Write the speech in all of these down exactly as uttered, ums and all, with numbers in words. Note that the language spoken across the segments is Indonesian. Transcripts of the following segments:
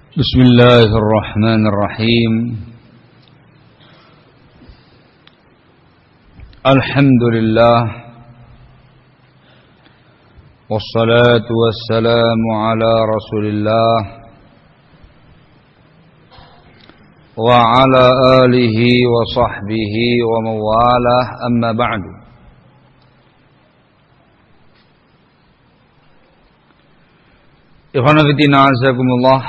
Bismillahirrahmanirrahim. Alhamdulillah. Wassalatu wassalamu ala Rasulillah wa ala alihi wa sahbihi wa mawalah, amma ba'du. Ikhwana fillah, azakumullah.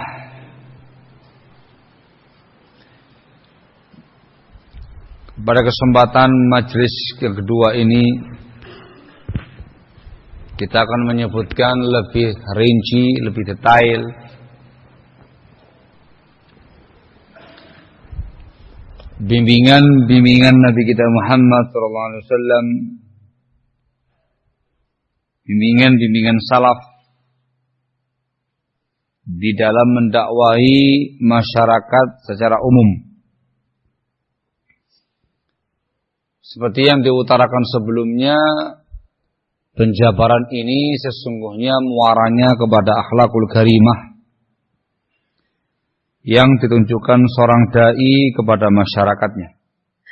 Pada kesempatan majelis yang kedua ini, kita akan menyebutkan lebih rinci, lebih detail bimbingan-bimbingan Nabi kita Muhammad sallallahu alaihi wasallam, bimbingan-bimbingan salaf di dalam mendakwahi masyarakat secara umum. Seperti yang diutarakan sebelumnya, penjabaran ini sesungguhnya muaranya kepada akhlakul karimah yang ditunjukkan seorang dai kepada masyarakatnya.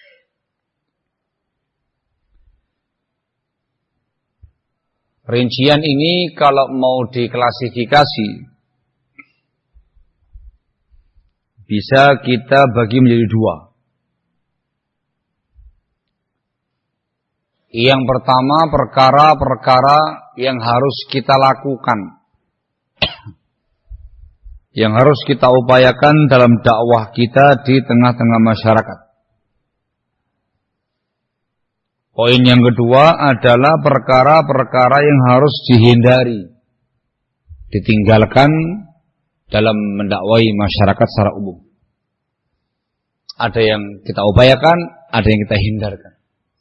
Rincian ini kalau mau diklasifikasi bisa kita bagi menjadi dua. Yang pertama, perkara-perkara yang harus kita lakukan, yang harus kita upayakan dalam dakwah kita di tengah-tengah masyarakat. Poin yang kedua adalah perkara-perkara yang harus dihindari, ditinggalkan dalam mendakwahi masyarakat secara umum. Ada yang kita upayakan, ada yang kita hindarkan.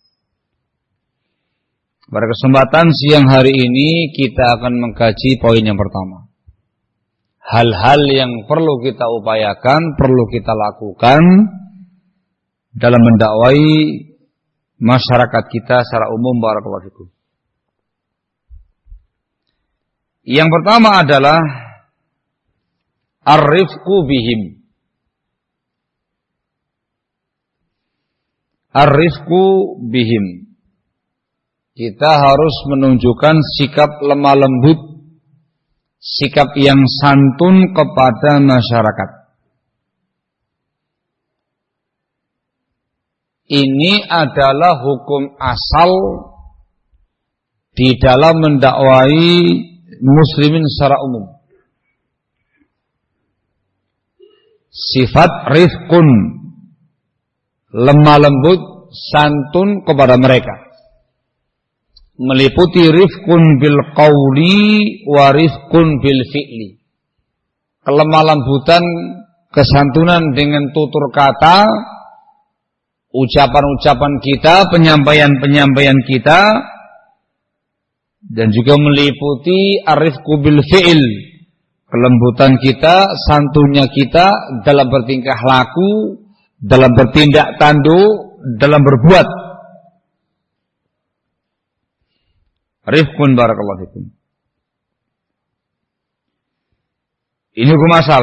Pada kesempatan siang hari ini kita akan mengkaji poin yang pertama. Hal-hal yang perlu kita upayakan, perlu kita lakukan dalam mendakwahi masyarakat kita secara umum. Barakallahu fikum. Yang pertama adalah ar-rifqu bihim. Ar-rifqu bihim. Kita harus menunjukkan sikap lemah lembut, sikap yang santun kepada masyarakat. Ini adalah hukum asal di dalam mendakwahi muslimin secara umum. Sifat rifqun, lemah lembut, santun kepada mereka, meliputi rifqun bil qawli wa rifqun bil fi'li. Kelemah lembutan, kesantunan dengan tutur kata, ucapan-ucapan kita, penyampaian-penyampaian kita, dan juga meliputi arifqu bil fi'il, kelembutan kita, santunnya kita dalam bertingkah laku, dalam bertindak tanduk, dalam berbuat. Rifqun, barakallahu fikum. Ini hukum asal.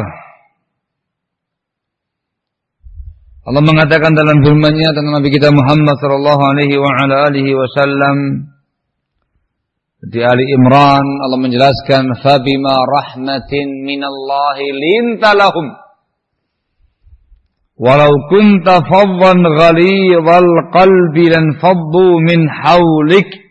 Allah mengatakan dalam firman-Nya tentang Nabi kita Muhammad sallallahu alaihi wa ala alihi wasallam di Ali Imran, Allah menjelaskan, "Fabima rahmatin minallahi linta lahum walau kunta faddan ghalidhal qalbi lan faddu min hawlik."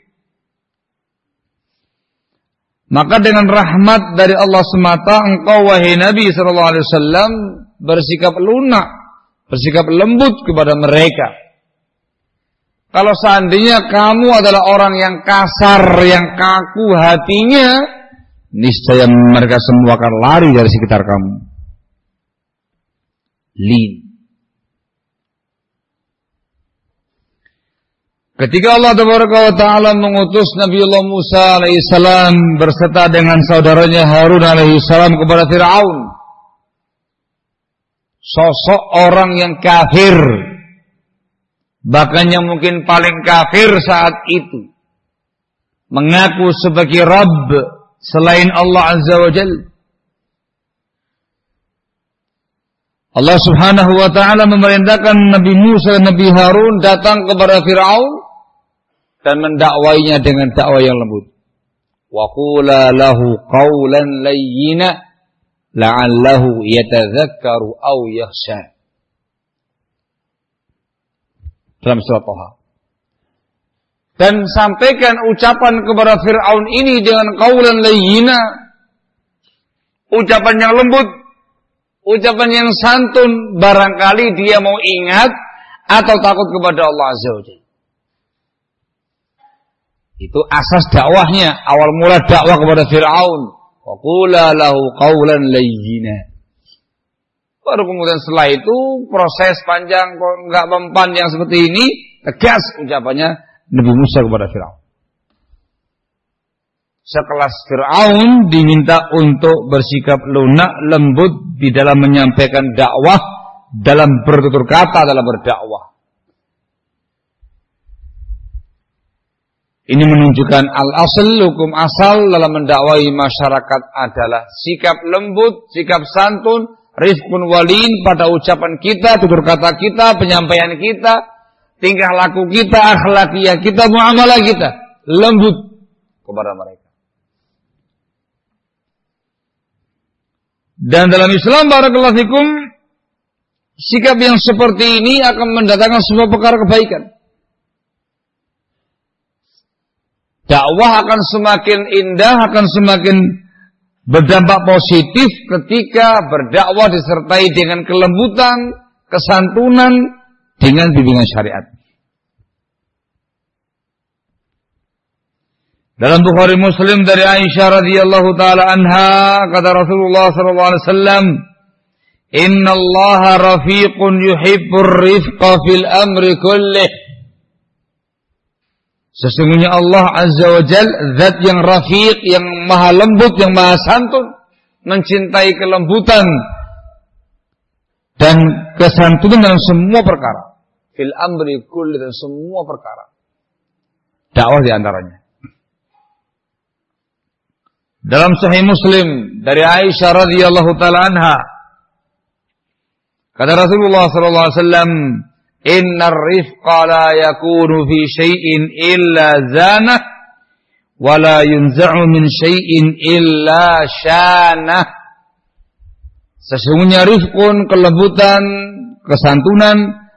Maka dengan rahmat dari Allah semata, engkau wahai Nabi sallallahu alaihi wasallam bersikap lunak, bersikap lembut kepada mereka. Kalau seandainya kamu adalah orang yang kasar, yang kaku hatinya, niscaya mereka semua akan lari dari sekitar kamu. Lin. Ketika Allah Taala mengutus Nabiullah Musa alaihissalam berserta dengan saudaranya Harun alaihissalam kepada Fir'aun, sosok orang yang kafir, bahkan yang mungkin paling kafir saat itu, mengaku sebagai Rabb selain Allah Azza wa Jalla. Allah Subhanahu wa taala memerintahkan Nabi Musa dan Nabi Harun datang kepada Firaun dan mendakwainya dengan dakwah yang lembut. Wa qula lahu qawlan layyina la'allahu yatadzakkaru aw yakhsha. Dalam surat Thaha. Dan sampaikan ucapan kepada Firaun ini dengan qawlan layyina, ucapan yang lembut, ucapan yang santun, barangkali dia mau ingat atau takut kepada Allah Azza wa Jalla. Itu asas dakwahnya, awal mula dakwah kepada Firaun. Wa qula lahu qawlan layyina. Baru kemudian setelah itu proses panjang, enggak mempan yang seperti ini, tegas ucapannya Nabi Musa kepada Firaun. Sekelas Fir'aun diminta untuk bersikap lunak, lembut di dalam menyampaikan dakwah, dalam bertutur kata, dalam berdakwah. Ini menunjukkan al-asl, hukum asal dalam mendakwai masyarakat adalah sikap lembut, sikap santun, rifqun walin pada ucapan kita, tutur kata kita, penyampaian kita, tingkah laku kita, akhlakiyah kita, muamalah kita, lembut kepada mereka. Dan dalam Islam, barakallahu fikum, sikap yang seperti ini akan mendatangkan semua perkara kebaikan. Dakwah akan semakin indah, akan semakin berdampak positif ketika berdakwah disertai dengan kelembutan, kesantunan, dengan bimbingan syariat. Dalam Bukhari Muslim dari Aisyah radhiyallahu taala anha, kata Rasulullah sallallahu alaihi wasallam, "Inna Allaha rafiqun yuhibbur rifqa fil amri kullih." Sesungguhnya Allah Azza wa Jal, zat yang rafiq, yang maha lembut, yang maha santun, mencintai kelembutan dan kesantunan dalam semua perkara. Fil amri kullih, dan semua perkara. Dakwah di antaranya. Dalam Sahih Muslim dari Aisyah radhiyallahu taala anha, kata Rasulullah sallallahu alaihi wasallam, "Innar rifqa la yakunu fi syai'in illa zanah wa la yunza'u min syai'in illa syanah." Sesungguhnya rifqun, kelembutan, kesantunan,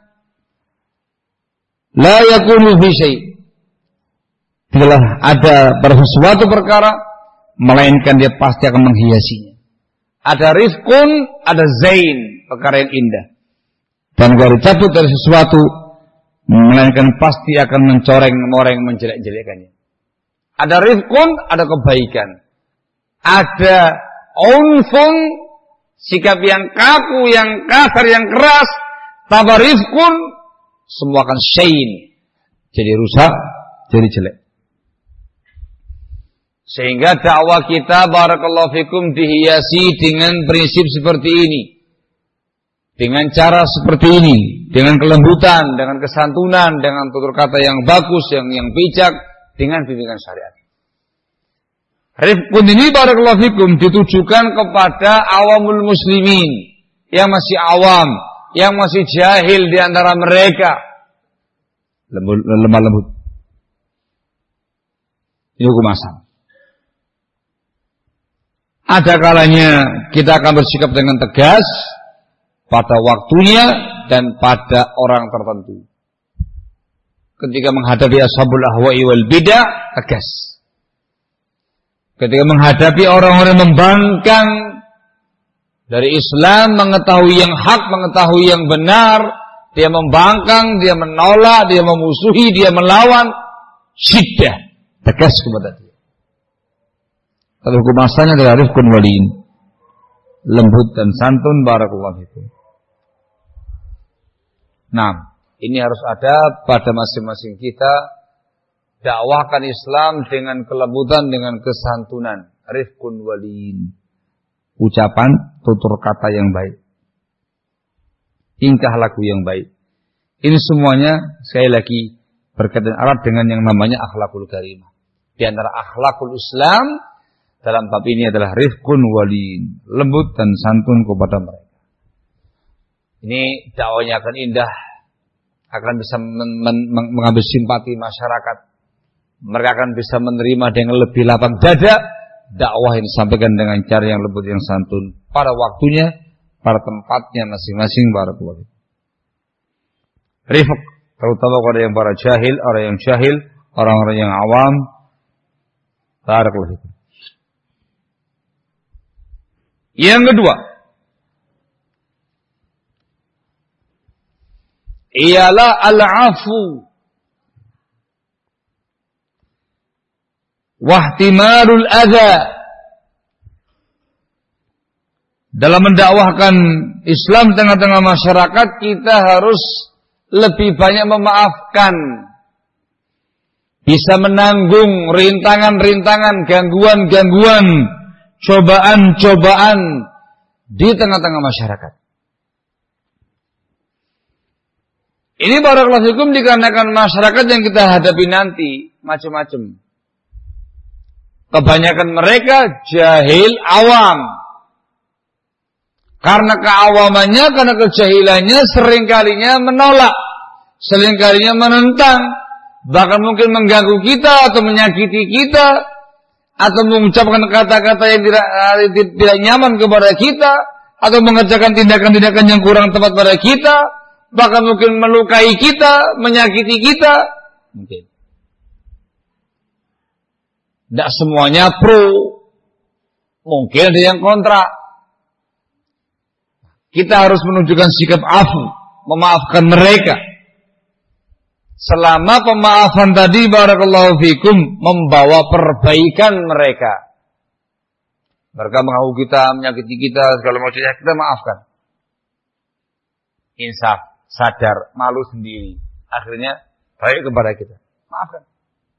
la yakunu fi syai', tidaklah ada pada sesuatu perkara melainkan dia pasti akan menghiasinya. Ada rifqun, ada zain, perkara yang indah. Dan kalau dicabut dari sesuatu, melainkan pasti akan mencoreng-moreng, menjelek-jelekannya. Ada rifqun, ada kebaikan. Ada unfun, sikap yang kaku, yang kasar, yang keras. Tambah rifqun, semua akan syain, jadi rusak, jadi jelek. Sehingga dakwah kita, barakallahu fikum, dihiasi dengan prinsip seperti ini. Dengan cara seperti ini. Dengan kelembutan, dengan kesantunan, dengan tutur kata yang bagus, yang yang bijak, dengan bimbingan syariat. Rifqun ini, barakallahu fikum, ditujukan kepada awamul muslimin. Yang masih awam, yang masih jahil di antara mereka. Lemah lembut. Ini hukum asal. Ada kalanya kita akan bersikap dengan tegas pada waktunya dan pada orang tertentu. Ketika menghadapi ashabul ahwa'i wal bid'ah, tegas. Ketika menghadapi orang-orang yang membangkang dari Islam, mengetahui yang hak, mengetahui yang benar, dia membangkang, dia menolak, dia memusuhi, dia melawan, syiddah, tegas kepada dia. Kalau hukum asalnya adalah rifqun waliin, lembut dan santun, barakallahu fikum. Nah, ini harus ada pada masing-masing kita. Dakwahkan Islam dengan kelembutan, dengan kesantunan, rifqun waliin, ucapan, tutur kata yang baik, tingkah laku yang baik. Ini semuanya sekali lagi berkaitan erat dengan yang namanya akhlakul karimah. Di antara akhlakul Islam dalam bab ini adalah rifqun waliin, lembut dan santun kepada mereka. Ini dakwahnya akan indah, akan bisa men- men- mengambil simpati masyarakat. Mereka akan bisa menerima dengan lebih lapang dada dakwah yang disampaikan dengan cara yang lembut, yang santun, pada waktunya, pada tempatnya masing-masing. Barakallahu fikum. Rifq, terutama kepada yang para jahil, orang yang jahil, orang-orang yang awam. Barakallahu fikum. Yang kedua, ialah al-afu wahtimarul adza. Dalam mendakwahkan Islam tengah-tengah masyarakat, kita harus lebih banyak memaafkan, bisa menanggung rintangan-rintangan, gangguan-gangguan, cobaan-cobaan di tengah-tengah masyarakat. Ini barakallahu fikum dikarenakan masyarakat yang kita hadapi nanti macam-macam. Kebanyakan mereka jahil awam. Karena keawamannya, karena kejahilannya, seringkalinya menolak, seringkalinya menentang, bahkan mungkin mengganggu kita atau menyakiti kita, atau mengucapkan kata-kata yang tidak, tidak nyaman kepada kita, atau mengerjakan tindakan-tindakan yang kurang tepat pada kita, bahkan mungkin melukai kita, menyakiti kita. Mungkin tidak semuanya pro, mungkin ada yang kontra. Kita harus menunjukkan sikap afu, memaafkan mereka. Selama pemaafan tadi barakallahu fikum membawa perbaikan mereka. Mereka mengaku kita, menyakiti kita, segala macamnya, kita maafkan. Insaf, sadar, malu sendiri. Akhirnya baik kepada kita. Maafkan.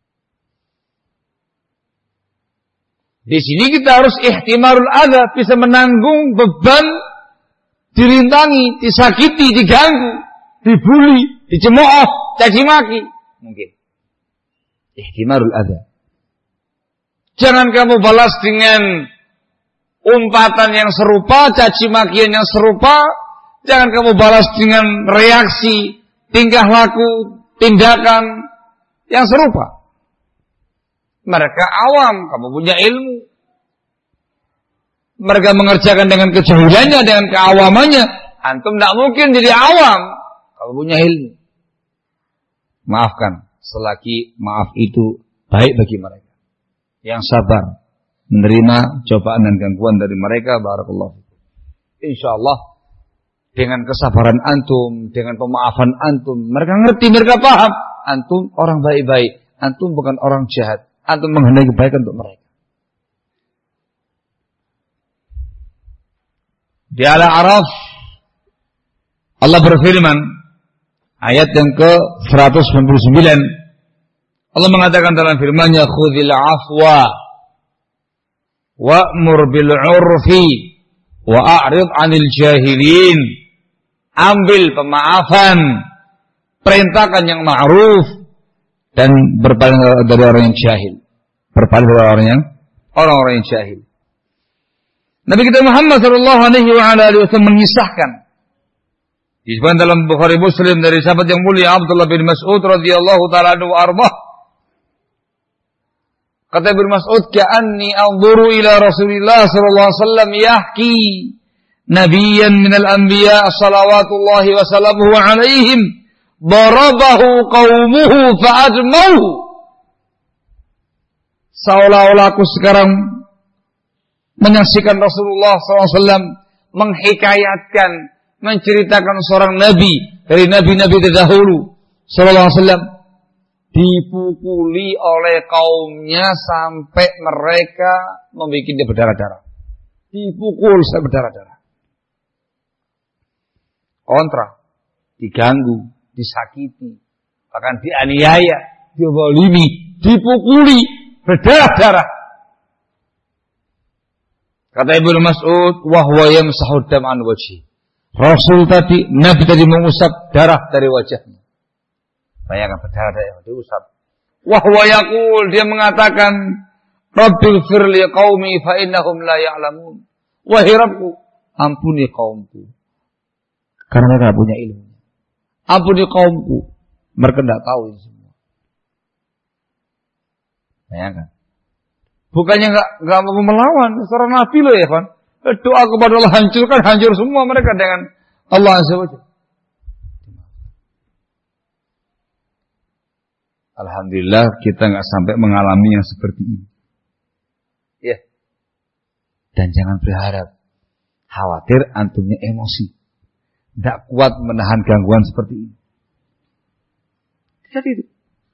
Di sini kita harus ihtimarul adza, bisa menanggung beban, dirintangi, disakiti, diganggu, dibuli, dicemooh, caci maki. Mungkin. Ihtimarul adza. Jangan kamu balas dengan umpatan yang serupa, caci makian yang serupa. Jangan kamu balas dengan reaksi, tingkah laku, tindakan yang serupa. Mereka awam, kamu punya ilmu. Mereka mengerjakan dengan kejahilannya, dengan keawamannya. Antum tidak mungkin jadi awam, kamu punya ilmu. Maafkan, selagi maaf itu baik bagi mereka. Yang sabar, menerima cobaan dan gangguan dari mereka. Barakallahu fikum. InsyaAllah dengan kesabaran antum, dengan pemaafan antum, mereka ngerti, mereka paham. Antum orang baik-baik, antum bukan orang jahat. Antum menghendaki kebaikan untuk mereka. Di Al-A'raf Allah berfirman, ayat yang ke seratus sembilan puluh sembilan, Allah mengatakan dalam firman-Nya, "Khudhil afwa wa'mur bil 'urfi wa a'rid 'anil jahilin." Ambil pemaafan, perintahkan yang ma'ruf, dan berpaling dari orang yang jahil. Berpaling dari orang yang orang-orang yang jahil. Nabi kita Muhammad sallallahu alaihi wasallam mengisahkan, disebutkan dalam Bukhari Muslim dari sahabat yang mulia Abdullah bin Mas'ud radhiyallahu taala anhu arbah. Kata Ibnu Mas'ud, "Ka'anni anzuru ila Rasulillah sallallahu alaihi wasallam yahki nabiyyan minal anbiya salawatullahi wa salamuhu alaihim darabahu qaumuhu fa'ajmauhu." Seolah-olah aku sekarang menyaksikan Rasulullah sallallahu alaihi wasallam menghikayatkan, menceritakan seorang nabi dari nabi-nabi terdahulu sallallahu alaihi wasallam dipukuli oleh kaumnya sampai mereka membuat dia berdarah-darah. Dipukul sampai berdarah-darah. Kontra, diganggu, disakiti, bahkan dianiaya, dizalimi, dipukuli, berdarah-darah. Kata Ibnu Mas'ud, wa huwa yamsahu dam'an wajhi. Rasul tadi, Nabi tadi mengusap darah dari wajahnya. Bayangkan berdarah diusap. Wa huwa yaqul, dia mengatakan, Rabbil firli qaumi fa innahum la ya'lamun. Wahai Rabbku, ampuni kaumku. Karena mereka punya ilmu. Ampuni kaumku, mereka tidak tahu itu semua. Bayangkan. Bukannya nggak nggak mau melawan, seorang nabi loh ya kan. Doa kepada Allah hancurkan, hancur semua mereka dengan Allah Azza wa Jalla. Alhamdulillah kita nggak sampai mengalami yang seperti ini. Ya. Dan jangan berharap, khawatir antumnya emosi, tidak kuat menahan gangguan seperti ini. Jadi itu.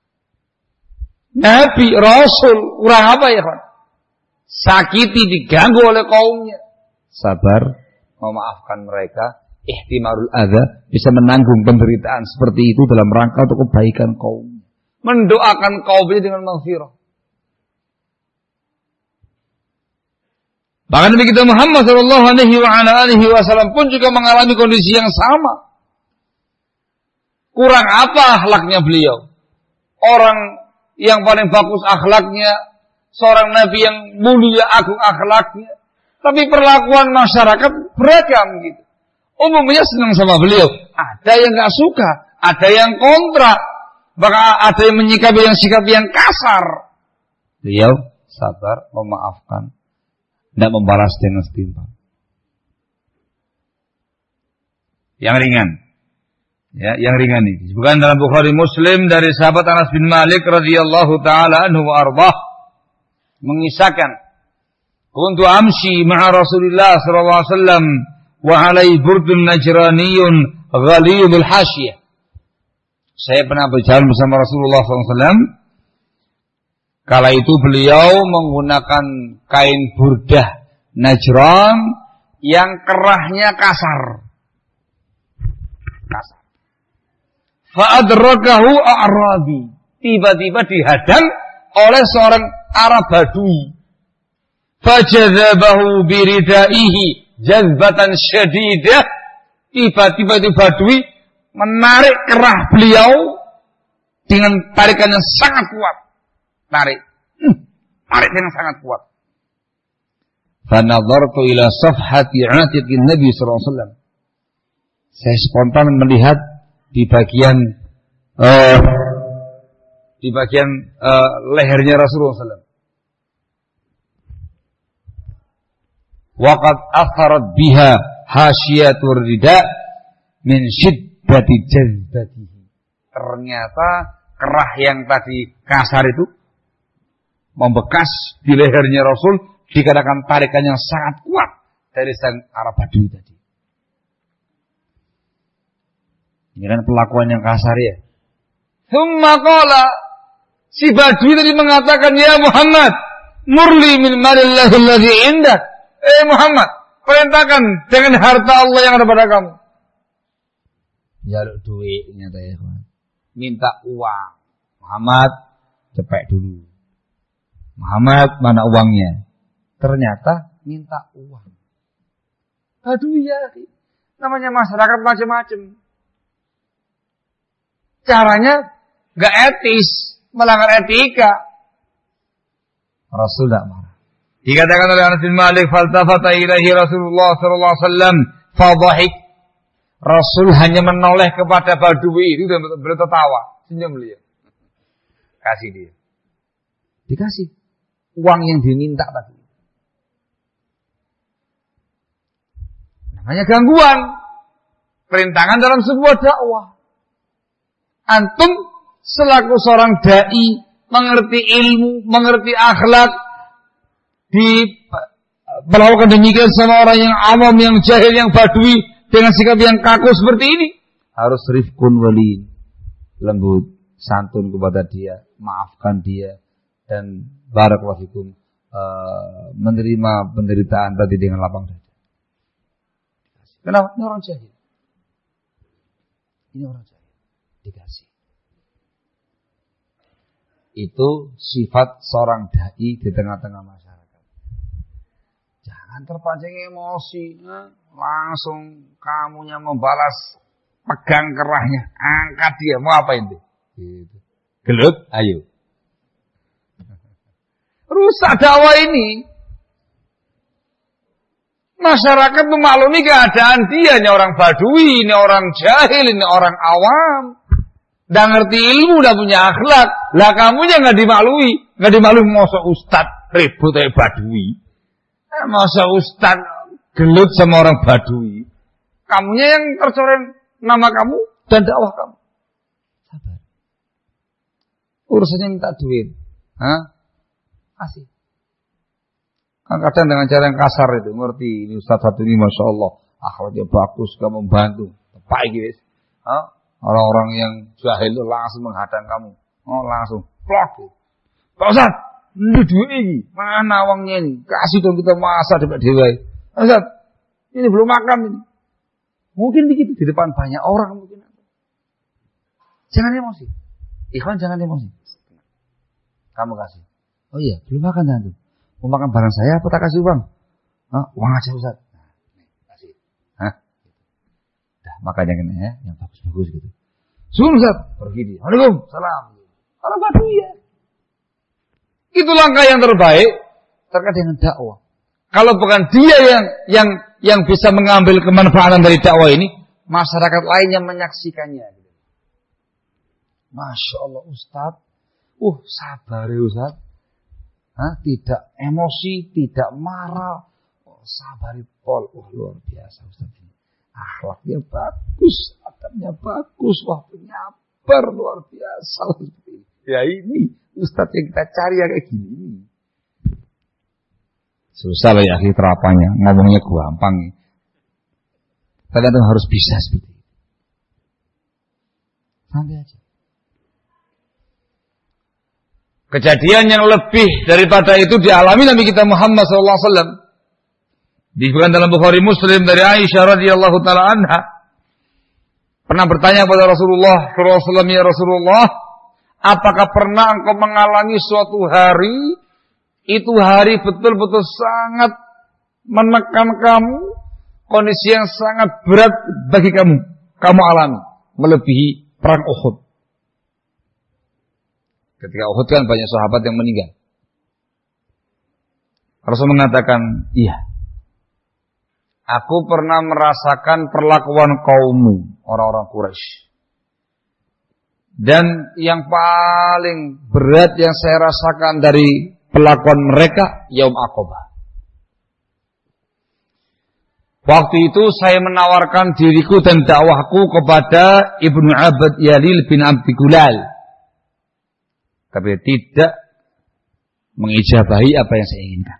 Nabi, Rasul, orang apa ya Pak? Sakiti, diganggu oleh kaumnya. Sabar, memaafkan mereka, ihtimarul adza, bisa menanggung penderitaan seperti itu dalam rangka untuk kebaikan kaum. Mendoakan kaumnya dengan maghfirah. Bahkan Nabi kita Muhammad sallallahu alaihi wasallam pun juga mengalami kondisi yang sama. Kurang apa akhlaknya beliau? Orang yang paling bagus akhlaknya, seorang nabi yang mulia agung akhlaknya, tapi perlakuan masyarakat beragam gitu. Umumnya senang sama beliau, ada yang nggak suka, ada yang kontra, bahkan ada yang menyikapi yang sikap yang kasar. Beliau sabar, memaafkan, tidak membalas dengan setimpal. Yang ringan. Ya, yang ringan ini. Bukan dalam Bukhari Muslim dari sahabat Anas bin Malik radhiyallahu taala anhu wa ardhah mengisahkan, "Kuntu amshi ma'a Rasulillah sallallahu alaihi wasallam wa alaihi burdun najraniyun ghalidul hasyiyah." Saya pernah berjalan bersama Rasulullah sallallahu alaihi wasallam. Kala itu beliau menggunakan kain burdah Najran yang kerahnya kasar. Kasar. Fa'adrakahu a'rabi. Tiba-tiba dihadang oleh seorang Arab Badui. Fajadzabahu biridaihi jazbatan syadidah. Tiba-tiba itu Badui menarik kerah beliau dengan tarikan yang sangat kuat. Tarik. Hmm, tarik dengan sangat kuat. Fanadhartu ila safhati 'atiqin Nabi sallallahu alaihi wasallam. Saya spontan melihat di bagian uh, di bagian uh, lehernya Rasulullah sallallahu alaihi wasallam. Waqad atharat biha hasyiatur rida min syiddati jazbatihi. Ternyata kerah yang tadi kasar itu membekas di lehernya Rasul dikarenakan tarikan yang sangat kuat dari sang Arab Badui tadi. Ini kan perlakuan yang kasar ya. Thumma qala, si Badui tadi mengatakan, "Ya Muhammad, murli min malillahi alladhi indak." Eh Muhammad, perintahkan dengan harta Allah yang ada pada kamu. Jaluk duit nyata ya, minta uang. Muhammad, cepet dulu. Muhammad, mana uangnya? Ternyata minta uang. Aduh ya, namanya masyarakat macam-macam. Caranya gak etis, melanggar etika. Rasul tidak marah. Dikatakan oleh Anas bin Malik, faltafata ilaihi Rasulullah sallallahu alaihi wasallam fadhahik. Rasul hanya menoleh kepada Badui itu dan bertertawa, senyum beliau. Kasih dia. Dikasih uang yang diminta tadi. Namanya gangguan. Perintangan dalam sebuah dakwah. Antum selaku seorang dai, mengerti ilmu, mengerti akhlak, di melakukan demikian sama orang yang awam, yang jahil, yang badui dengan sikap yang kaku seperti ini, harus rifqun walin, lembut, santun kepada dia, maafkan dia, dan barakallahu fikum, uh, menerima penderitaan tadi dengan lapang dada. Kenapa? Ini orang jahil. Ini orang jahil. Dikasih. Itu sifat seorang dai di tengah-tengah masyarakat. Jangan terpancing emosi, nah, langsung kamunya membalas, pegang kerahnya, angkat dia, mau apa itu? Gitu. Gelut, ayo. Rusak dakwah ini. Masyarakat memaklumi keadaan dia. Ini orang badui, ini orang jahil, ini orang awam. Nggak ngerti ilmu, nggak punya akhlak. Lah kamunya nggak dimaklumi. Nggak dimaklumi, masa ustad ribut kayak badui. Masa ustad gelut sama orang badui. Kamunya yang tercoreng nama kamu dan dakwah kamu. Sabar. Urusannya minta duit. Hah? Kasih. Kan kadang dengan cara yang kasar itu, ngerti. Ini ustaz satu ini Masya Allah, akhlaknya bagus, kamu membantu. Tepai guys. Hah? Orang-orang yang jahil itu langsung menghadang kamu. Oh langsung. Plok. Pak Ustaz, ini duit ini. Mana uangnya ini? Kasih dong kita masa dapat dewa. Ustaz, ini belum makan ini. Mungkin begitu di depan banyak orang mungkin. Jangan emosi. Ikhwan jangan emosi. Kamu kasih. Oh iya, belum makan jangan tuh. Mau makan barang saya apa tak kasih uang? Hah? Uang aja Ustaz. Nah, nih, kasih. Hah? Dah, makan yang ini ya, yang bagus-bagus gitu. Suruh Ustaz, pergi dia. Waalaikumsalam. Salam. Orang batu ya. Itu langkah yang terbaik terkait dengan dakwah. Kalau bukan dia yang yang yang bisa mengambil kemanfaatan dari dakwah ini, masyarakat lainnya menyaksikannya. Masya Allah Ustaz. Uh, sabar ya Ustaz. Hah? Tidak emosi, tidak marah. Oh, sabari pol. Wah, luar biasa Ustaz ini. Akhlaknya bagus, adabnya bagus, wah penyabar luar biasa. Ya ini Ustaz yang kita cari yang kayak gini. Susah lah ya akhir terapanya, ngomongnya gampang. Kalian tuh harus bisa seperti itu. Santai aja. Kejadian yang lebih daripada itu dialami Nabi kita Muhammad sallallahu alaihi wasallam. Disebutkan dalam Bukhari Muslim dari Aisyah radhiyallahu taala anha. Pernah bertanya kepada Rasulullah sallallahu alaihi wasallam, ya Rasulullah, apakah pernah engkau mengalami suatu hari, itu hari betul-betul sangat menekan kamu, kondisi yang sangat berat bagi kamu, kamu alami, melebihi perang Uhud. Ketika Uhud kan banyak sahabat yang meninggal. Rasul mengatakan, iya. Aku pernah merasakan perlakuan kaummu, orang-orang Quraisy. Dan yang paling berat yang saya rasakan dari perlakuan mereka, Yaum Aqabah. Waktu itu saya menawarkan diriku dan dakwahku kepada Ibnu Abd Yalil bin Abdi Gulal. Tapi tidak mengijabahi apa yang saya inginkan.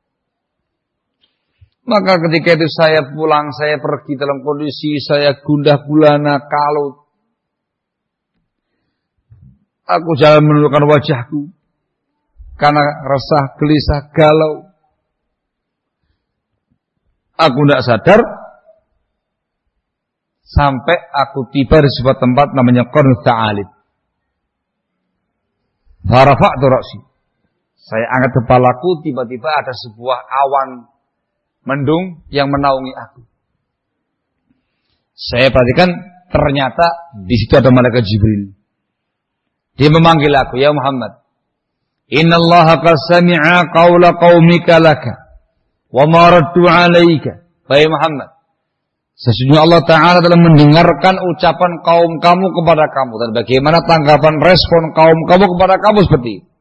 Maka ketika itu saya pulang, saya pergi dalam kondisi saya gundah gulana, kalut. Aku jalan menundukkan wajahku karena resah, gelisah, galau. Aku tidak sadar sampai aku tiba di sebuah tempat namanya Qarnu Ta'alib. Farafa'tu ra'si. Saya angkat kepalaku, tiba-tiba ada sebuah awan mendung yang menaungi aku. Saya perhatikan ternyata di situ ada malaikat Jibril. Dia memanggil aku, ya Muhammad. Innallaha qad sami'a qaula qaumika laka wa ma raddu 'alaika. Wahai Muhammad, sesungguhnya Allah Ta'ala telah mendengarkan ucapan kaum kamu kepada kamu. Dan bagaimana tanggapan respon kaum kamu kepada kamu seperti itu.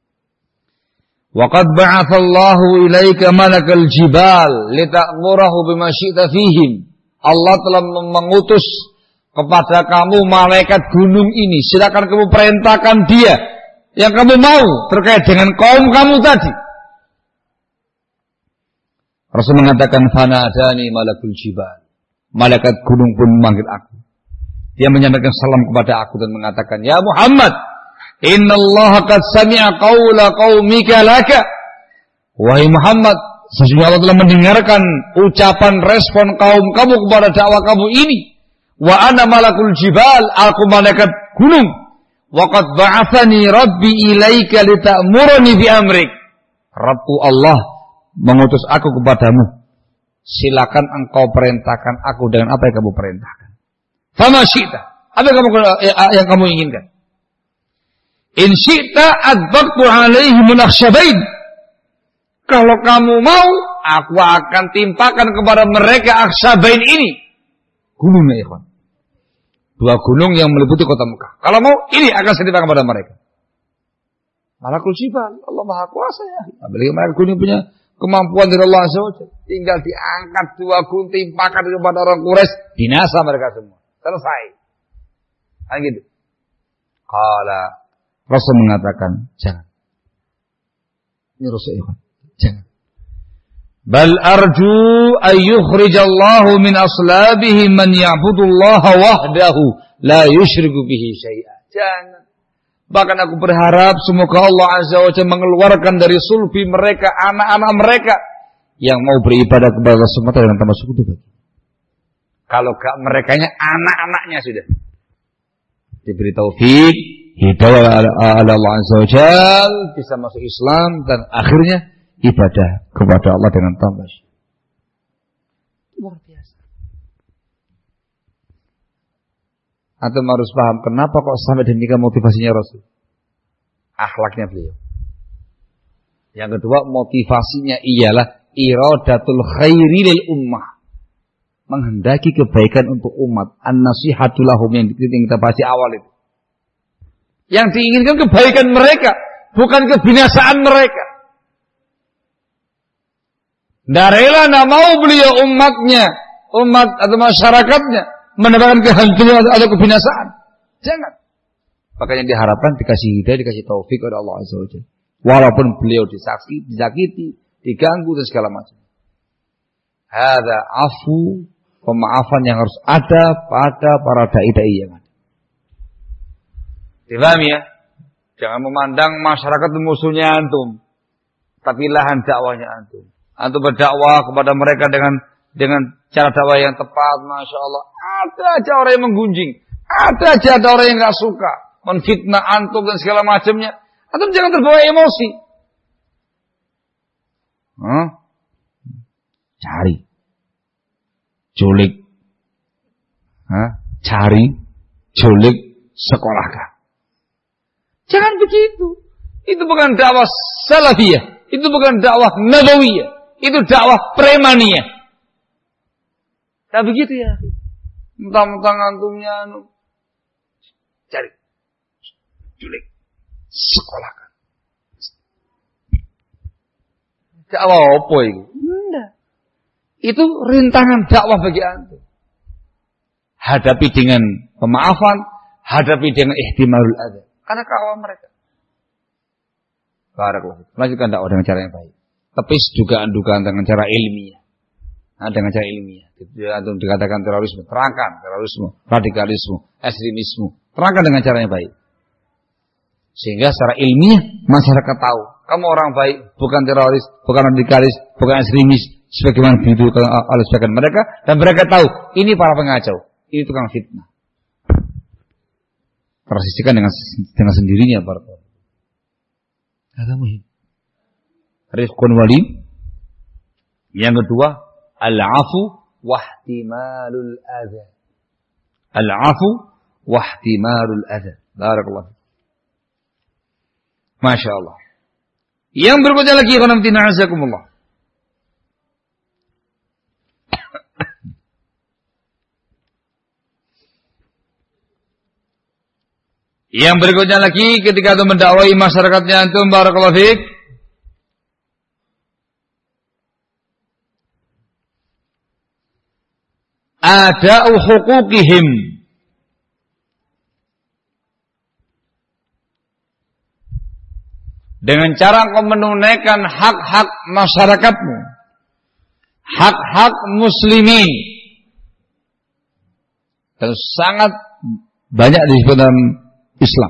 Wa qad ba'athallahu ilaika malakal jibal lita'murahu bima syi'ta fihim. Allah telah mengutus kepada kamu malaikat gunung ini. Silakan kamu perintahkan dia yang kamu mau terkait dengan kaum kamu tadi. Rasul mengatakan, fanadani malakul jibal. Malaikat gunung pun memanggil aku. Dia menyampaikan salam kepada aku dan mengatakan, ya Muhammad, innallaha qad sami'a qaula qaumika laka. Wahai Muhammad, sesungguhnya Allah telah mendengarkan ucapan respon kaum kamu kepada dakwah kamu ini. Wa ana malakul jibal, aku malaikat gunung. Wa qad ba'athani rabbi ilaika lita'murani bi amrik. Rabbku Allah mengutus aku kepadamu. Silakan engkau perintahkan aku dengan apa yang kamu perintahkan. Fama syi'ta, apa yang kamu, yang kamu inginkan. In syi'ta adbaqtu alaihim al-akhshabain. Kalau kamu mau, aku akan timpakan kepada mereka Akhsabain ini. Gunungnya ikhwan. Dua gunung yang meliputi kota Mekah. Kalau mau, ini akan saya timpakan kepada mereka. Malakul Jibal, Allah Maha Kuasa ya. Apalagi mereka gunung punya kemampuan dari Allah Azza wa Jalla. Tinggal diangkat dua gunung timpakan kepada orang Quraisy, binasa mereka semua. Selesai. Nah, gitu. Qala Rasul mengatakan, jangan. Ini Rasul ikhwan. Jangan. Bal arju ay yukhrijallahu min aslabihi man ya'budullaha wahdahu la yusyriku bihi syai'a. Jangan. Bahkan aku berharap semoga Allah Azza wa Jalla mengeluarkan dari sulbi mereka anak-anak mereka yang mau beribadah kepada Allah semata dengan tanpa sekutu bagi. Kalau gak merekanya anak-anaknya sudah diberi taufik, hidayah oleh Allah Azza wa Jalla, bisa masuk Islam dan akhirnya ibadah kepada Allah dengan tanpa syirik. Luar biasa. Antum harus paham kenapa kok sampai demikian motivasinya Rasul. Akhlaknya beliau. Yang kedua, motivasinya ialah iradatul khairi lil ummah. Menghendaki kebaikan untuk umat. An-nasihatu lahum yang kita bahas di awal itu. Yang diinginkan kebaikan mereka, bukan kebinasaan mereka. Tidak rela, tidak mau beliau umatnya, umat atau masyarakatnya mendapatkan kehancuran atau kebinasaan. Jangan. Makanya diharapkan dikasih hidayah, dikasih taufik oleh Allah Azza wa Jalla. Walaupun beliau disakiti, disakiti, diganggu dan segala macam. Ada afu, pemaafan yang harus ada pada para dai-dai yang ada. Dipahami ya? Jangan memandang masyarakat musuhnya antum, tapi lahan dakwahnya antum. Antum berdakwah kepada mereka dengan dengan cara dakwah yang tepat, masya Allah. Ada aja orang yang menggunjing, ada aja ada orang yang nggak suka, menfitnah antum dan segala macamnya. Antum jangan terbawa emosi. Huh? Cari, culik, huh? Cari, culik, sekolahkan. Jangan begitu. Itu bukan dakwah salafiyah, itu bukan dakwah nabawiyah. Itu dakwah premaniyah. Tak begitu ya. Mentang-mentang antumnya anu. Cari. Culik. Sekolahkan. Dakwah apa itu? Enggak. Itu rintangan dakwah bagi antum. Hadapi dengan pemaafan, hadapi dengan ihtimalul adza. Karena kawan mereka. Barakallahu. Lanjutkan dakwah dengan cara yang baik. Tepis dugaan-dugaan dengan cara ilmiah. Nah, dengan cara ilmiah. Itu dikatakan terorisme, terangkan terorisme, radikalisme, ekstremisme. Terangkan dengan cara yang baik. Sehingga secara ilmiah masyarakat tahu, kamu orang baik, bukan teroris, bukan radikalis, bukan ekstremis, sebagaimana dituduhkan oleh sebagian mereka, dan mereka tahu ini para pengacau, ini tukang fitnah. Tersisihkan dengan dengan sendirinya para pengacau. Ada muhim. Rifqun walim. Yang kedua, al-afu wahtimalul adza. Al-afu wahtimalul adza. Barakallahu. Masya Allah. Yang berikutnya lagi, khonamtina azakumullah. Yang berikutnya lagi, ketika itu mendakwai masyarakatnya antum, barakallahu fiik. Ada'u hukukihim. Dengan cara engkau menunaikan hak-hak masyarakatmu, hak-hak muslimin. Dan sangat banyak disebut dalam Islam.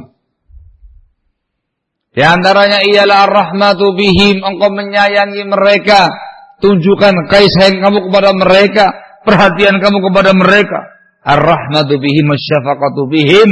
Di antaranya ialah ar-rahmatu bihim, engkau menyayangi mereka, tunjukkan kasih sayang kamu kepada mereka, perhatian kamu kepada mereka. Ar-rahmatu bihim wasyafaqatu bihim.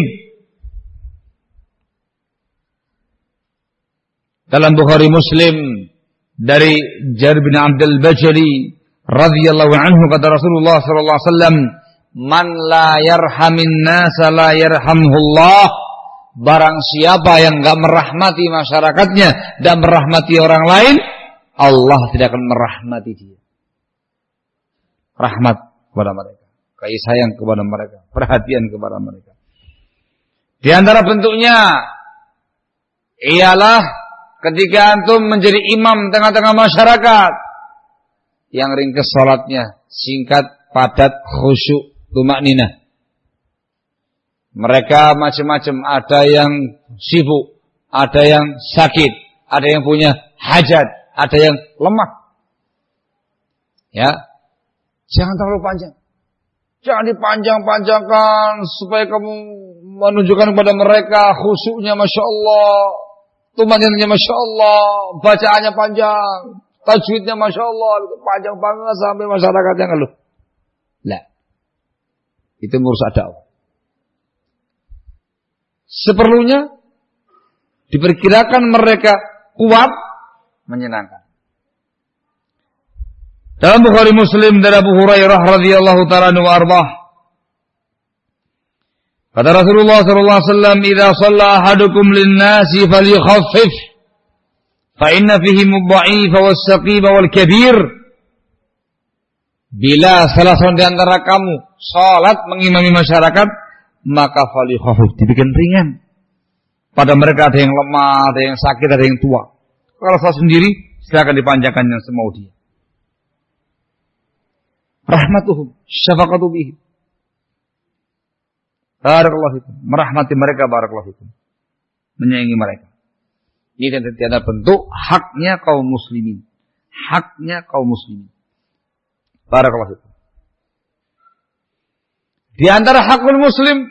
Dalam Bukhari Muslim dari Jarir bin Abdul Bajali radhiyallahu anhu, kata Rasulullah sallallahu alaihi wasallam, "Man la yarhamin nas la yarhamhullah." Barang siapa yang enggak merahmati masyarakatnya dan merahmati orang lain, Allah tidak akan merahmati dia. rahmat kepada mereka, kasih sayang kepada mereka, perhatian kepada mereka. Di antara bentuknya ialah ketika antum menjadi imam tengah-tengah masyarakat, yang ringkas salatnya, singkat, padat, khusyuk, tumakninah. Mereka macam-macam, ada yang sibuk, ada yang sakit, ada yang punya hajat, ada yang lemah. Ya, jangan terlalu panjang. Jangan dipanjang-panjangkan supaya kamu menunjukkan kepada mereka khusyuknya Masya Allah, tumakninahnya Masya Allah, bacaannya panjang, tajwidnya Masya Allah, panjang banget sampai masyarakat yang ngeluh. Lah, itu merusak dakwah. Seperlunya diperkirakan mereka kuat, menyenangkan. Dalam Bukhari Muslim dari Abu Hurairah radhiyallahu ta'ala anhu arbah, kata Rasulullah sallallahu alaihi wasallam, "Idza shalla ahadukum lin-nasi falyukhaffif, fa inna fihim ad-dha'ifa was-saqim wal-kabir." Bila salah seorang di antara kamu salat mengimami masyarakat, maka falyukhaffif, dibikin ringan. Pada mereka ada yang lemah, ada yang sakit, ada yang tua. Kalau salat sendiri, silakan dipanjangkan yang semau dia. Rahmatuhum, syafaqatu bihim. Barakallahu fikum. Merahmati mereka, barakallahu fikum. Menyayangi mereka. Ini adalah bentuk haknya kaum muslimin. Haknya kaum muslimin. Barakallahu fikum. Di antara hakul muslim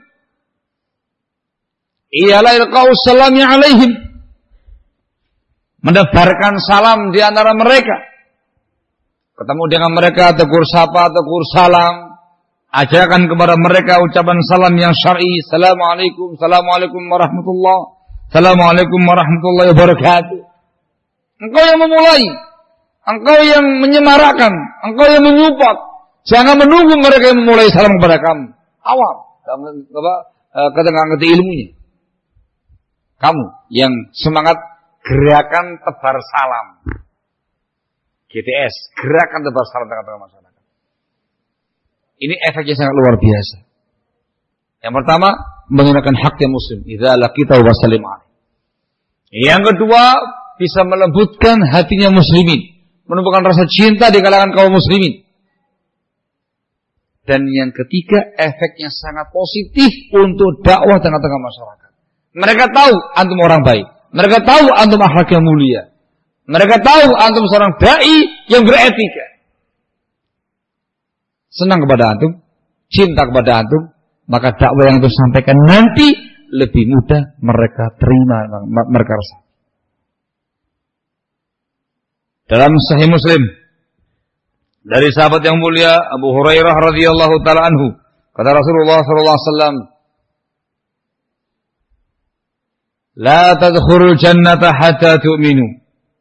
ialah ilqa'us salami alaihim. Mendebarkan salam di antara mereka. Ketemu dengan mereka, tegur sapa, tegur salam. Ajarkan kepada mereka ucapan salam yang syar'i. Assalamualaikum, assalamualaikum warahmatullah, assalamualaikum warahmatullahi wabarakatuh. Engkau yang memulai, engkau yang menyemarakkan, engkau yang menyupport. Jangan menunggu mereka yang memulai salam kepada kamu. Awal, kata nggak ngerti ilmunya. Kamu yang semangat gerakan tebar salam. G T S, gerakan tebar salam tengah-tengah masyarakat. Ini efeknya sangat luar biasa. Yang pertama, menggunakan haknya muslim. Idza laqita wa sallim alaihi. Yang kedua, bisa melembutkan hatinya muslimin, menumbuhkan rasa cinta di kalangan kaum muslimin. Dan yang ketiga, efeknya sangat positif untuk dakwah tengah-tengah masyarakat. Mereka tahu antum orang baik. Mereka tahu antum akhlak yang mulia. Mereka tahu antum seorang dai yang beretika. Senang kepada antum, cinta kepada antum, maka dakwah yang antum sampaikan nanti lebih mudah mereka terima, mereka rasa. Dalam Sahih Muslim dari sahabat yang mulia Abu Hurairah radhiyallahu taala anhu, kata Rasulullah sallallahu alaihi wasallam, "La tadkhulul jannata hatta tu'minu.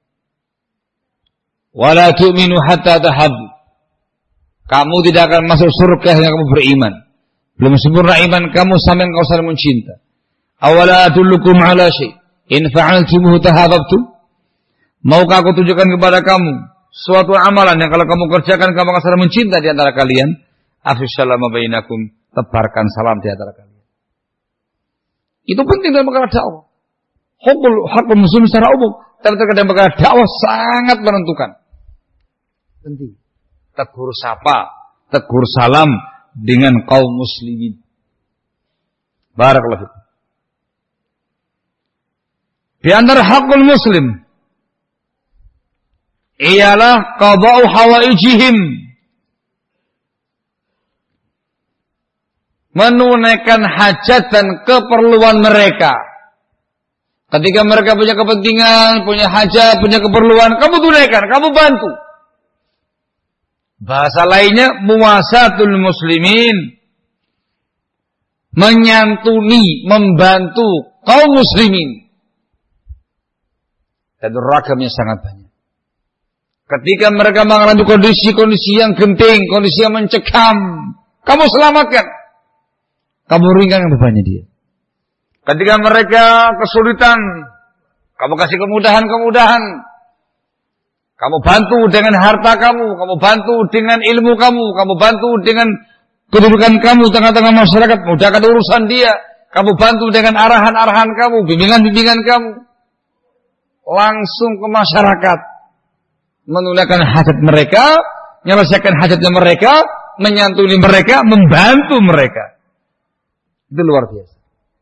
Wala tu'minu hatta tahabbu." Kamu tidak akan masuk surga hingga kamu beriman. Belum sempurna iman kamu sampai engkau saling mencinta. Awala adullukum ala syai' in fa'altumuhu tahabbtum. Maukah aku tunjukkan kepada kamu suatu amalan yang kalau kamu kerjakan kamu akan saling mencinta di antara kalian? Afshu salama bainakum, tebarkan salam di antara kalian. Itu penting dalam perkara dakwah. Hukul hakul muslim secara umum, tapi terkadang perkara dakwah sangat menentukan. Penting. Tegur sapa, tegur salam dengan kaum muslimin. Barakallahu fikum. Di antara hakul muslim ialah qada'u hawaijihim, menunaikan hajat dan keperluan mereka. Ketika mereka punya kepentingan, punya hajat, punya keperluan, kamu tunaikan, kamu bantu. Bahasa lainnya, muwasatul muslimin, menyantuni, membantu kaum muslimin. Dan ragamnya sangat banyak. Ketika mereka mengalami kondisi-kondisi yang genting, kondisi yang mencekam, kamu selamatkan. Kamu ringankan bebannya dia. Ketika mereka kesulitan, kamu kasih kemudahan-kemudahan. Kamu bantu dengan harta kamu, kamu bantu dengan ilmu kamu, kamu bantu dengan kedudukan kamu tengah-tengah masyarakat, mudahkan urusan dia. Kamu bantu dengan arahan-arahan kamu, bimbingan-bimbingan kamu. Langsung ke masyarakat. Menunaikan hajat mereka, menyelesaikan hajatnya mereka, menyantuni mereka, membantu mereka. Itu luar biasa.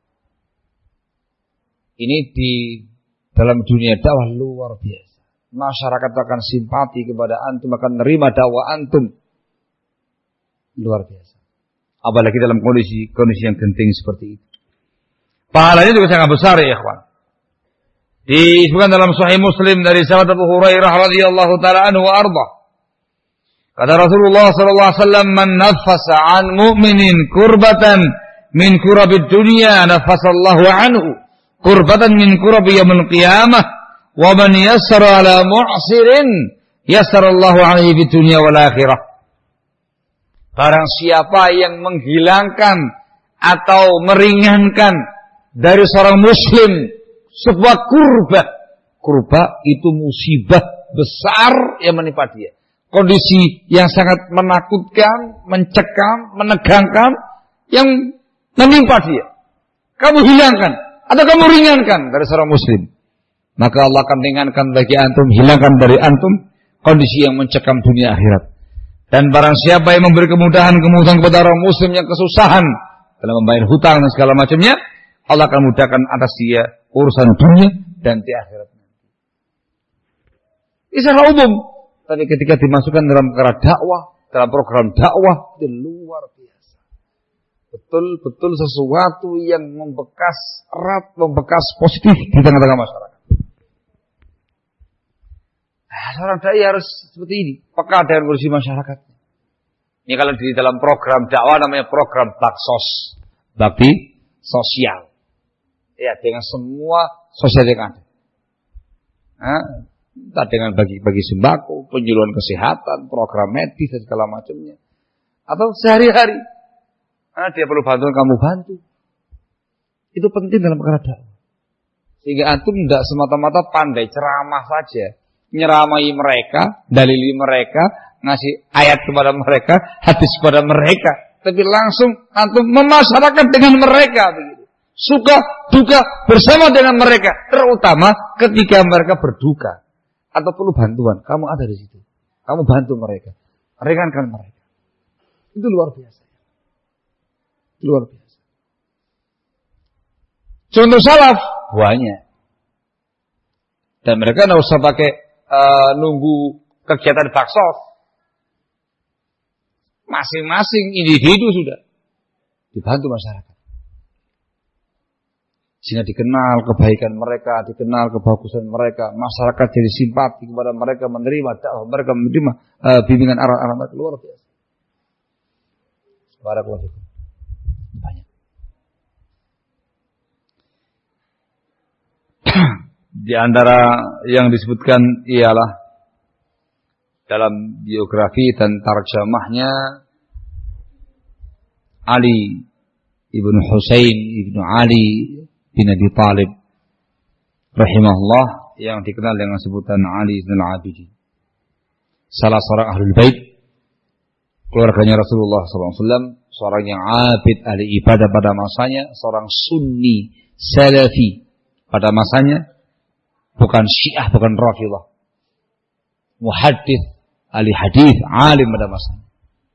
Ini di dalam dunia dakwah luar biasa. Masyarakat akan simpati kepada antum, akan menerima dakwah antum. Luar biasa. Apalagi dalam kondisi kondisi yang genting seperti itu. Pahalanya juga sangat besar ya ikhwan. Disebutkan dalam Sahih Muslim dari sahabat Abu Hurairah radhiyallahu taala anhu wa arda. Kata Rasulullah sallallahu alaihi wasallam, "Man nafasa 'an mu'minin kurbatan min kurabid dunya, nafasallahu 'anhu kurbatan min kurabi yaumil qiyamah, wa man yassara 'ala mu'sirin yassarallahu 'alaihi fid dunya wal akhirah." Barang siapa yang menghilangkan atau meringankan dari seorang muslim sebuah kurba. Kurba itu musibah besar yang menimpa dia. Kondisi yang sangat menakutkan, mencekam, menegangkan yang menimpa dia. Kamu hilangkan atau kamu ringankan dari seorang muslim. Maka Allah akan ringankan bagi antum, hilangkan dari antum kondisi yang mencekam dunia akhirat. Dan barang siapa yang memberi kemudahan-kemudahan kepada orang muslim yang kesusahan dalam membayar hutang dan segala macamnya, Allah akan mudahkan atas dia urusan dunia dan di akhirat. Ini secara umum. Tapi ketika dimasukkan dalam perkara dakwah, dalam program dakwah, itu luar biasa. Betul-betul sesuatu yang membekas erat, membekas positif di tengah-tengah masyarakat. Nah, seorang dai harus seperti ini, peka dengan kondisi masyarakat. Ini kalau di dalam program dakwah namanya program baksos, bakti sosial. Ya, dengan semua sosial yang ada. Nah, entah dengan bagi-bagi sembako, penyuluhan kesehatan, program medis dan segala macamnya. Atau sehari-hari. Nah, dia perlu bantuan, kamu bantu. Itu penting dalam perkara dakwah. Sehingga antum tidak semata-mata pandai ceramah saja. Nyeramai mereka, dalili mereka, ngasih ayat kepada mereka, hadis kepada mereka. Tapi langsung antum memasyarakat dengan mereka. Begitu. Suka, duka bersama dengan mereka. Terutama ketika mereka berduka. Atau perlu bantuan. Kamu ada di situ. Kamu bantu mereka. Ringankan mereka. Itu luar biasa. Luar biasa. Contoh salaf banyak. Dan mereka tidak usah pakai uh, nunggu kegiatan baksos. Masing-masing individu sudah dibantu masyarakat. Sehingga dikenal kebaikan mereka, dikenal kebagusan mereka, masyarakat jadi simpati kepada mereka, menerima dakwah mereka, menerima uh, bimbingan arah-arah mereka. Luar biasa. Barakallahu fikum. Banyak. Di antara yang disebutkan ialah dalam biografi dan tarjamahnya Ali ibn Husain ibn Ali bin Abi Thalib rahimahullah, yang dikenal dengan sebutan Ali ibn al-Abidin, salah seorang ahlul bait, keluarganya Rasulullah sallallahu alaihi wasallam, seorang yang abid, ahli ibadah pada masanya, seorang sunni salafi pada masanya, bukan syiah, bukan rafidhah, muhaddits, ahli hadis, alim pada masanya.